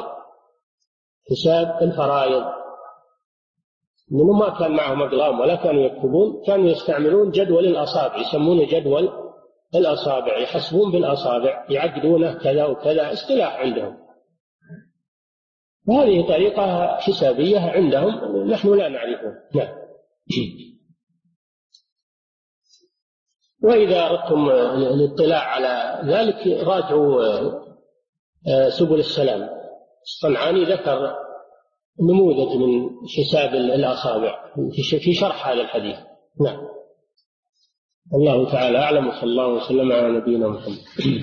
[SPEAKER 3] الفرائض. لأنه ما كان معهم أقلام ولا كانوا يكتبون، كانوا يستعملون جدول الأصابع، يسمونه جدول الأصابع، يحسبون بالأصابع، يعقدونه كذا وكذا، اصطلاح عندهم. وهذه طريقة حسابية عندهم نحن لا نعرفها. نعم. وإذا أردتم الاطلاع على ذلك راجعوا سبل السلام، الصنعاني ذكر نموذج من حساب الأصابع في شرح هذا الحديث. نعم. الله تعالى أعلم، وصلى الله وسلم على نبينا محمد.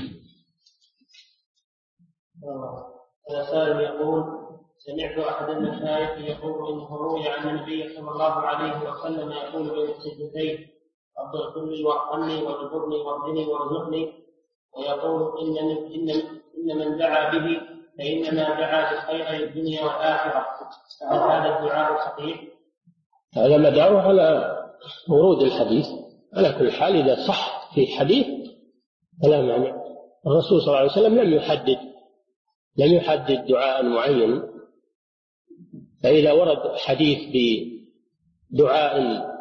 [SPEAKER 2] سائل يقول: سمعت أحد المشايخ يقول إنه روي عن النبي صلى الله عليه وسلم يقول بين السجدتين: رب اغفر لي وارحمني واجبرني واهدني وارزقني، ويقول إن من دعا به فإنما دعا بخير الدنيا والآخرة، فهل هذا الدعاء صحيح؟
[SPEAKER 3] هذا مداره على ورود الحديث. على كل حال إذا صح في حديث فلا مانع. الرسول صلى الله عليه وسلم لم يحدد دعاء معين، فإذا ورد حديث بدعاء،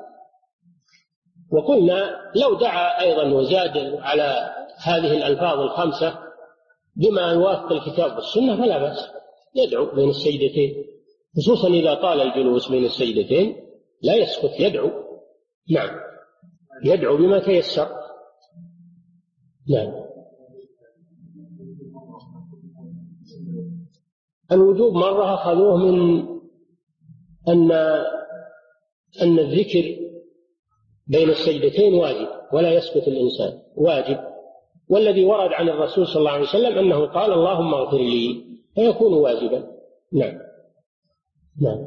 [SPEAKER 3] وقلنا لو دعا أيضا وزاد على هذه الألفاظ الخمسة بما يوافق الكتاب والسنة فلا بأس، يدعو بين السجدتين، خصوصا إذا طال الجلوس بين السجدتين لا يسكت، يدعو. نعم، يدعو بما تيسر. نعم. الوجوب مرة أخذوه من أن الذكر بين السجدتين واجب ولا يسكت الإنسان، واجب. والذي ورد عن الرسول صلى الله عليه وسلم أنه قال اللهم اغفر لي، فيكون واجبا. نعم. نعم.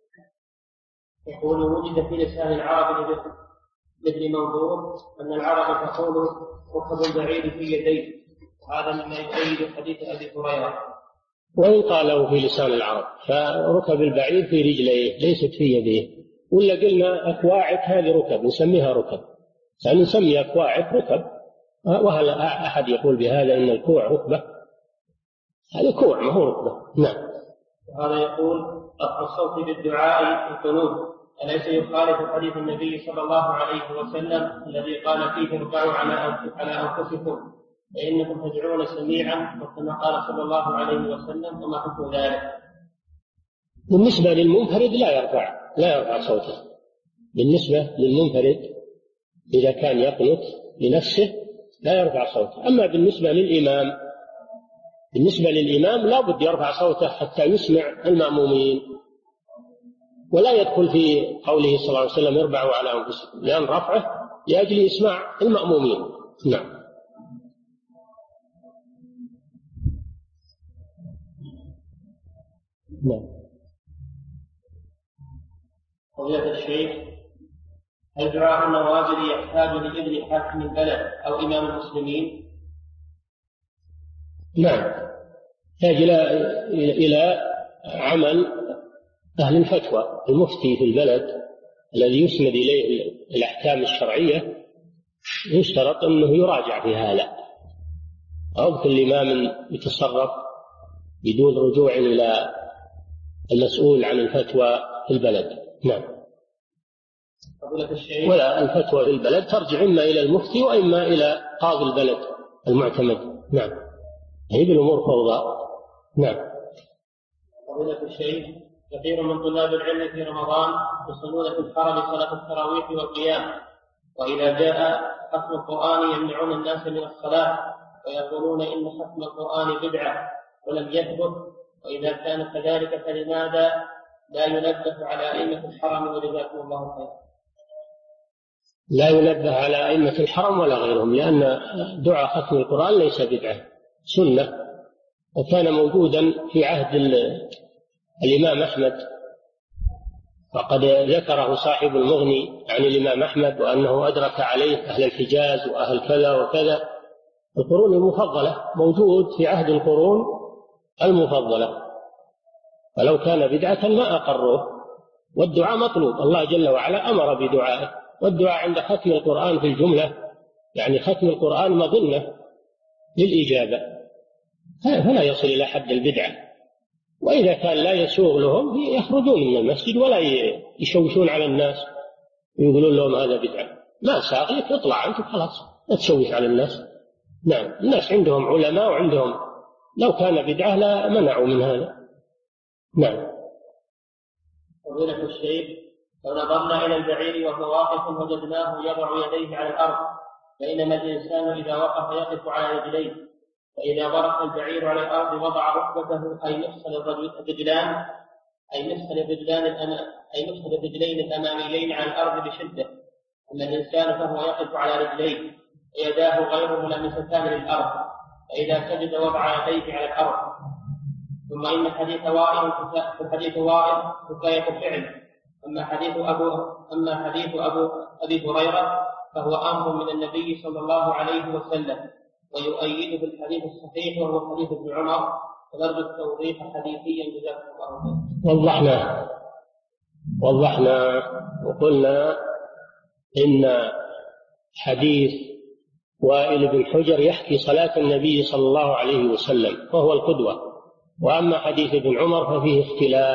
[SPEAKER 2] يقول وجد في لسان العرب لابن منظور أن العرب تقول ركب البعير في يديه، وهذا مما يؤيد حديث أبي هريرة.
[SPEAKER 3] وإن قالوا في لسان العرب، فركب البعير في رجليه ليست في يديه. ولا قلنا أكواعب هذه ركب، نسميها ركب، يعني نسمي أكواعب ركب. وهل أحد يقول بهذا إن الكوع ركبة؟ هذا كوع ما هو ركبة. نعم.
[SPEAKER 2] وهذا يقول رفع الصوت بالدعاء القنوت أليس يخالف حديث النبي صلى الله عليه وسلم الذي قال فيه ارفعوا على أنفسكم فإنكم تدعون سميعا، وكما قال صلى الله عليه وسلم وما حكم ذلك؟
[SPEAKER 3] بالنسبة للمنفرد لا يرفع صوته. بالنسبة للمنفرد إذا كان يقنط لنفسه لا يرفع صوته. أما بالنسبة للإمام لا بد يرفع صوته حتى يسمع المأمومين، ولا يدخل في قوله صلى الله عليه وسلم اربعوا على أنفسكم، لأن رفعه لأجل إسماع المأمومين. نعم. نعم.
[SPEAKER 2] فضيلة الشيخ، هل دعاء النوازل يحتاج لإذن حاكم البلد أو إمام المسلمين؟
[SPEAKER 3] نعم، يحتاج إلى عمل أهل الفتوى. المفتي في البلد الذي يسند إليه الأحكام الشرعية يشترط أنه يراجع في هذا، أو كل إمام يتصرف بدون رجوع إلى المسؤول عن الفتوى في البلد. نعم. ولا الفتوى في البلد ترجع إما إلى المفتي وإما إلى قاضي البلد المعتمد. نعم. هي بالأمور فوضى. نعم.
[SPEAKER 2] فضيلة الشيخ، كثير من طلاب العلم في رمضان يصلون في الحرم صلاة التراويح والقيام، وإذا جاء ختم القرآن يمنعون الناس من الصلاة ويقولون إن ختم القرآن بدعة ولم يثبت، وإذا كان كذلك فلماذا لا ينبه على أئمة الحرم وجزاكم الله خيرا؟
[SPEAKER 3] لا ينبه على أئمة الحرم ولا غيرهم، لأن دعاء ختم القرآن ليس بدعة، سنة، وكان موجودا في عهد الإمام أحمد، وقد ذكره صاحب المغني عن الإمام أحمد وأنه أدرك عليه أهل الحجاز وأهل كذا وكذا. القرون المفضلة موجود في عهد القرون المفضلة، ولو كان بدعة ما أقروه. والدعاء مطلوب، الله جل وعلا أمر بدعائه، والدعاء عند ختم القرآن في الجملة، يعني ختم القرآن مظنة للإجابة، فلا يصل إلى حد البدعة. وإذا كان لا يسوغ لهم يخرجون من المسجد ولا يشوشون على الناس ويقولون لهم هذا بدعة. ما ساغ لك اطلع أنت خلاص، لا تشوش على الناس. نعم، الناس عندهم علماء وعندهم، لو كان بدعة لا منعوا من هذا. نعم.
[SPEAKER 2] فضيلة الشيخ، لو نظرنا إلى البعير وهو واقف وجدناه يضع يديه على الأرض، بينما الإنسان إذا وقف يقف على رجليه، فإذا ضرب البعير على الأرض وضع ركبته أي مفصل الرجلين الأماميين على الأرض بشدة، أما الإنسان فهو يقف على رجليه ويداه غير ملامستان للأرض، فإذا سجد وضع يديه على الأرض. ثم إن حديث وائل حكاية فعل، أما حديث أبي هريرة فهو أمر من النبي صلى الله عليه وسلم، ويؤيده الحديث الصحيح وهو حديث ابن عمر، ونرجو التوضيح حديثيا جزاكم الله خيرا.
[SPEAKER 3] وضحنا وقلنا إن حديث وائل بن حجر يحكي صلاة النبي صلى الله عليه وسلم وهو القدوة، وأما حديث ابن عمر ففيه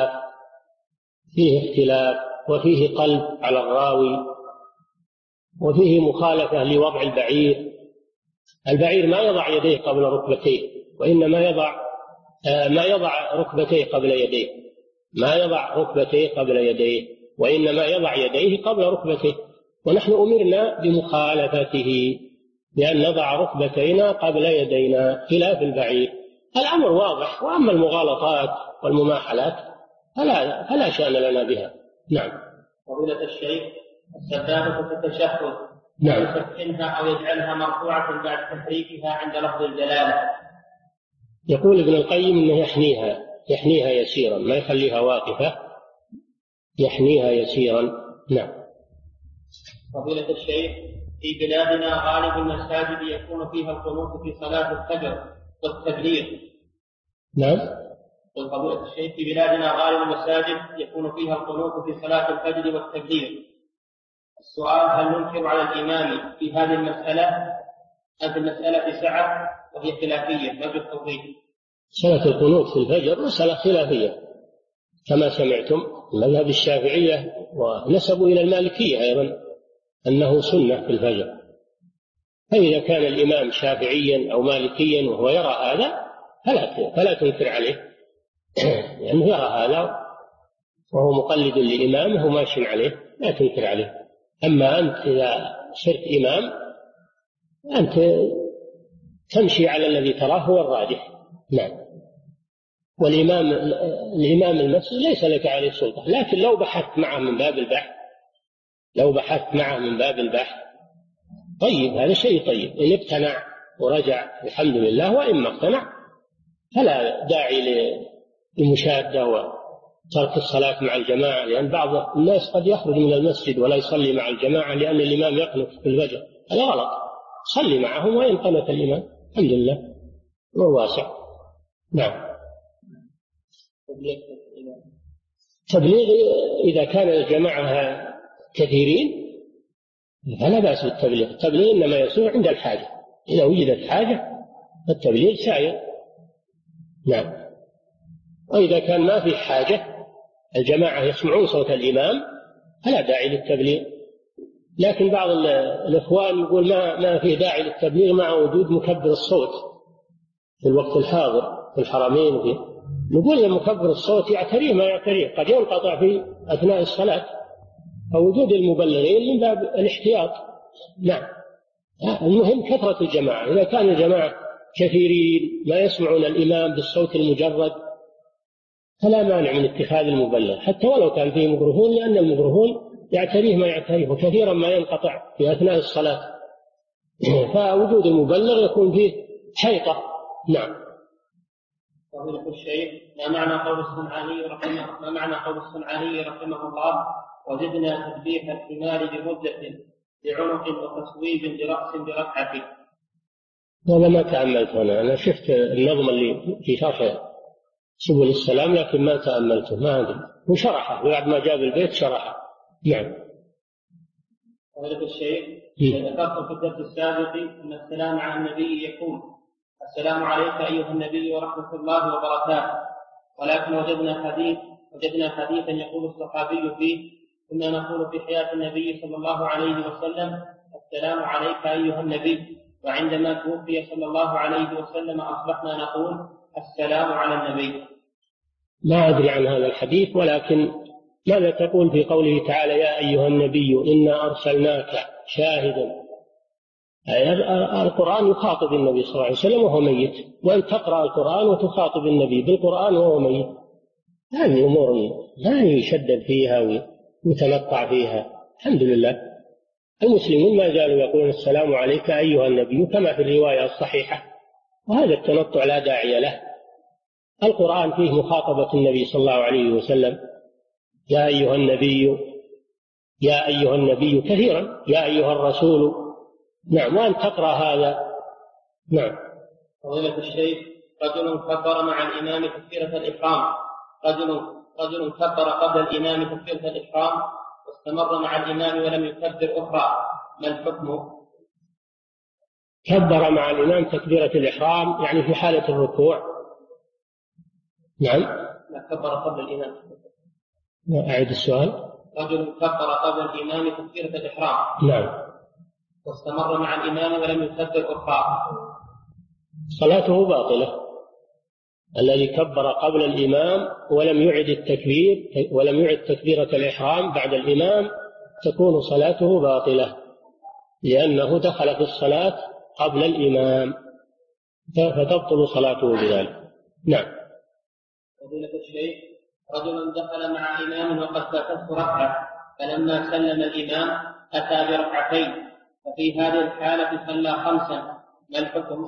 [SPEAKER 3] اختلاف وفيه قلب على الراوي، وفيه مخالفة لوضع البعير ما يضع يديه قبل ركبتيه، وإنما ما يضع ركبتيه قبل يديه، ما يضع ركبتيه قبل يديه، وإنما يضع يديه قبل ركبتيه، ونحن أمرنا بمخالفته بأن نضع ركبتينا قبل يدينا خلاف البعير. الأمر واضح، وأما المغالطات والمماحلات فلا شأن لنا بها. نعم.
[SPEAKER 2] فضيلة الشيخ، السبابة في التشهد
[SPEAKER 3] نعم.
[SPEAKER 2] يسكنها أو يجعلها مرفوعة بعد تحريكها عند لفظ الجلالة.
[SPEAKER 3] يقول ابن القيم إنه يحنيها يسيرا، ما يخليها واقفة، يحنيها يسيرا. نعم.
[SPEAKER 2] فضيلة الشيخ، في بلادنا غالب المساجد يكون فيها القنوت في صلاة الفجر والتبليغ.
[SPEAKER 3] نعم.
[SPEAKER 2] فضيلة الشيخ، في بلادنا غالب المساجد يكون فيها القنوت في صلاة الفجر والتبليغ. السؤال: هل ننكر على الإمام في هذه المسألة أم في المسألة سعة وهي خلافية؟ نرجو التوضيح.
[SPEAKER 3] صلاة القنوت في الفجر مسألة خلافية كما سمعتم، مذهب الشافعية ونسبوا إلى المالكية أيضا أنه سنة في الفجر، فإذا كان الإمام شافعيا أو مالكيا وهو يرى هذا فلا تنكر عليه، لأنه يرى هذا وهو مقلد لإمامه وماشي عليه، لا تنكر عليه. أما أنت إذا صرت إمام أنت تمشي على الذي تراه هو الراجح. نعم. والإمام المسجد ليس لك عليه سلطة، لكن لو بحثت معه من باب البحث طيب، هذا شيء طيب. إن اقتنع ورجع الحمد لله، وإن ما اقتنع فلا داعي للمشادة وترك الصلاة مع الجماعة، لأن بعض الناس قد يخرج من المسجد ولا يصلي مع الجماعة لأن الإمام يقنط في الفجر، هذا غلط. صلي معهم وإن قنط الإمام، الحمد لله هو واسع. نعم. تبليغ إذا كان الجماعة كثيرين فلا بأس بالتبليغ. التبليغ إنما يسوع عند الحاجة، إذا وجدت حاجة فالتبليغ سائر. نعم. وإذا كان ما في حاجة، الجماعة يسمعون صوت الإمام، فلا داعي للتبليغ. لكن بعض الإخوان يقول ما في داعي للتبليغ مع وجود مكبر الصوت في الوقت الحاضر في الحرمين نقول إن مكبر الصوت يعتريه ما يعتريه، قد ينقطع في أثناء الصلاة، فوجود المبلغين من باب الاحتياط. نعم. المهم كثرة الجماعة، إذا كان الجماعة كثيرين ما يسمعون الإمام بالصوت المجرد فلا مانع من اتخاذ المبلغ، حتى ولو كان فيه ميكروفون، لأن الميكروفون يعتريه ما يعتريه، وكثيرا ما ينقطع في أثناء الصلاة، فوجود المبلغ يكون فيه حيطة. نعم.
[SPEAKER 2] فضيلة الشيخ، ما معنى قول الصنعاني رحمه الله: وجدنا تسبيح الحمار بمدة لعنق وتصويب لرأس بركعة؟
[SPEAKER 3] هذا ما تأملت أنا شفت النظم اللي في شرح سبل السلام، لكن ما تأملته، ما أدري، وشرحه بعد ما جاب البيت شرحه. نعم.
[SPEAKER 2] فضيلة الشيخ، ذكرت في الدرس السابق أن السلام على النبي يكون: السلام عليك أيها النبي ورحمة الله وبركاته، ولكن وجدنا حديثا يقول الصحابي فيه: كنا نقول في حياة النبي صلى الله عليه وسلم: السلام عليك أيها النبي، وعندما توفي صلى الله عليه وسلم أصبحنا نقول: السلام على النبي.
[SPEAKER 3] لا أدري عن هذا الحديث، ولكن ماذا تقول في قوله تعالى: يا أيها النبي إنا أرسلناك شاهدا؟ القرآن يخاطب النبي صلى الله عليه وسلم وهو ميت، وأن تقرأ القرآن وتخاطب النبي بالقرآن وهو ميت، هذه أمور لا يشدد فيها ويتنطع فيها. الحمد لله المسلمون ما زالوا يقولون: السلام عليك أيها النبي، كما في الرواية الصحيحة، وهذا التنطع لا داعي له. القرآن فيه مخاطبة النبي صلى الله عليه وسلم: يا أيها النبي، يا أيها النبي كثيرا، يا أيها الرسول. نعم. وأن تقرأ هذا. نعم.
[SPEAKER 2] فضيلة الشيخ، رجل كبر مع الإمام تكبيرة الإحرام، رجل كبر قبل الإمام تكبيرة الإحرام واستمر مع الإمام ولم يكبر أخرى، ما الحكم؟
[SPEAKER 3] كبر مع الإمام تكبيرة الإحرام يعني في حالة الركوع. نعم.
[SPEAKER 2] لا، كبر قبل الإمام.
[SPEAKER 3] أعيد السؤال.
[SPEAKER 2] رجل كبر قبل الإمام تكبيرة الإحرام.
[SPEAKER 3] نعم.
[SPEAKER 2] واستمر مع الإمام ولم يكبر أخرى،
[SPEAKER 3] صلاته باطلة. الذي كبر قبل الإمام ولم يعد التكبير ولم يعد تكبيرة الإحرام بعد الإمام تكون صلاته باطلة، لأنه دخل في الصلاة قبل الإمام فتبطل صلاته بذلك. نعم.
[SPEAKER 2] فضيلة الشيخ، رجل دخل مع إمام وقد فاتته ركعة، فلما سلم الإمام أتى بركعتين، ففي هذه الحالة صلى 5، ما الحكم؟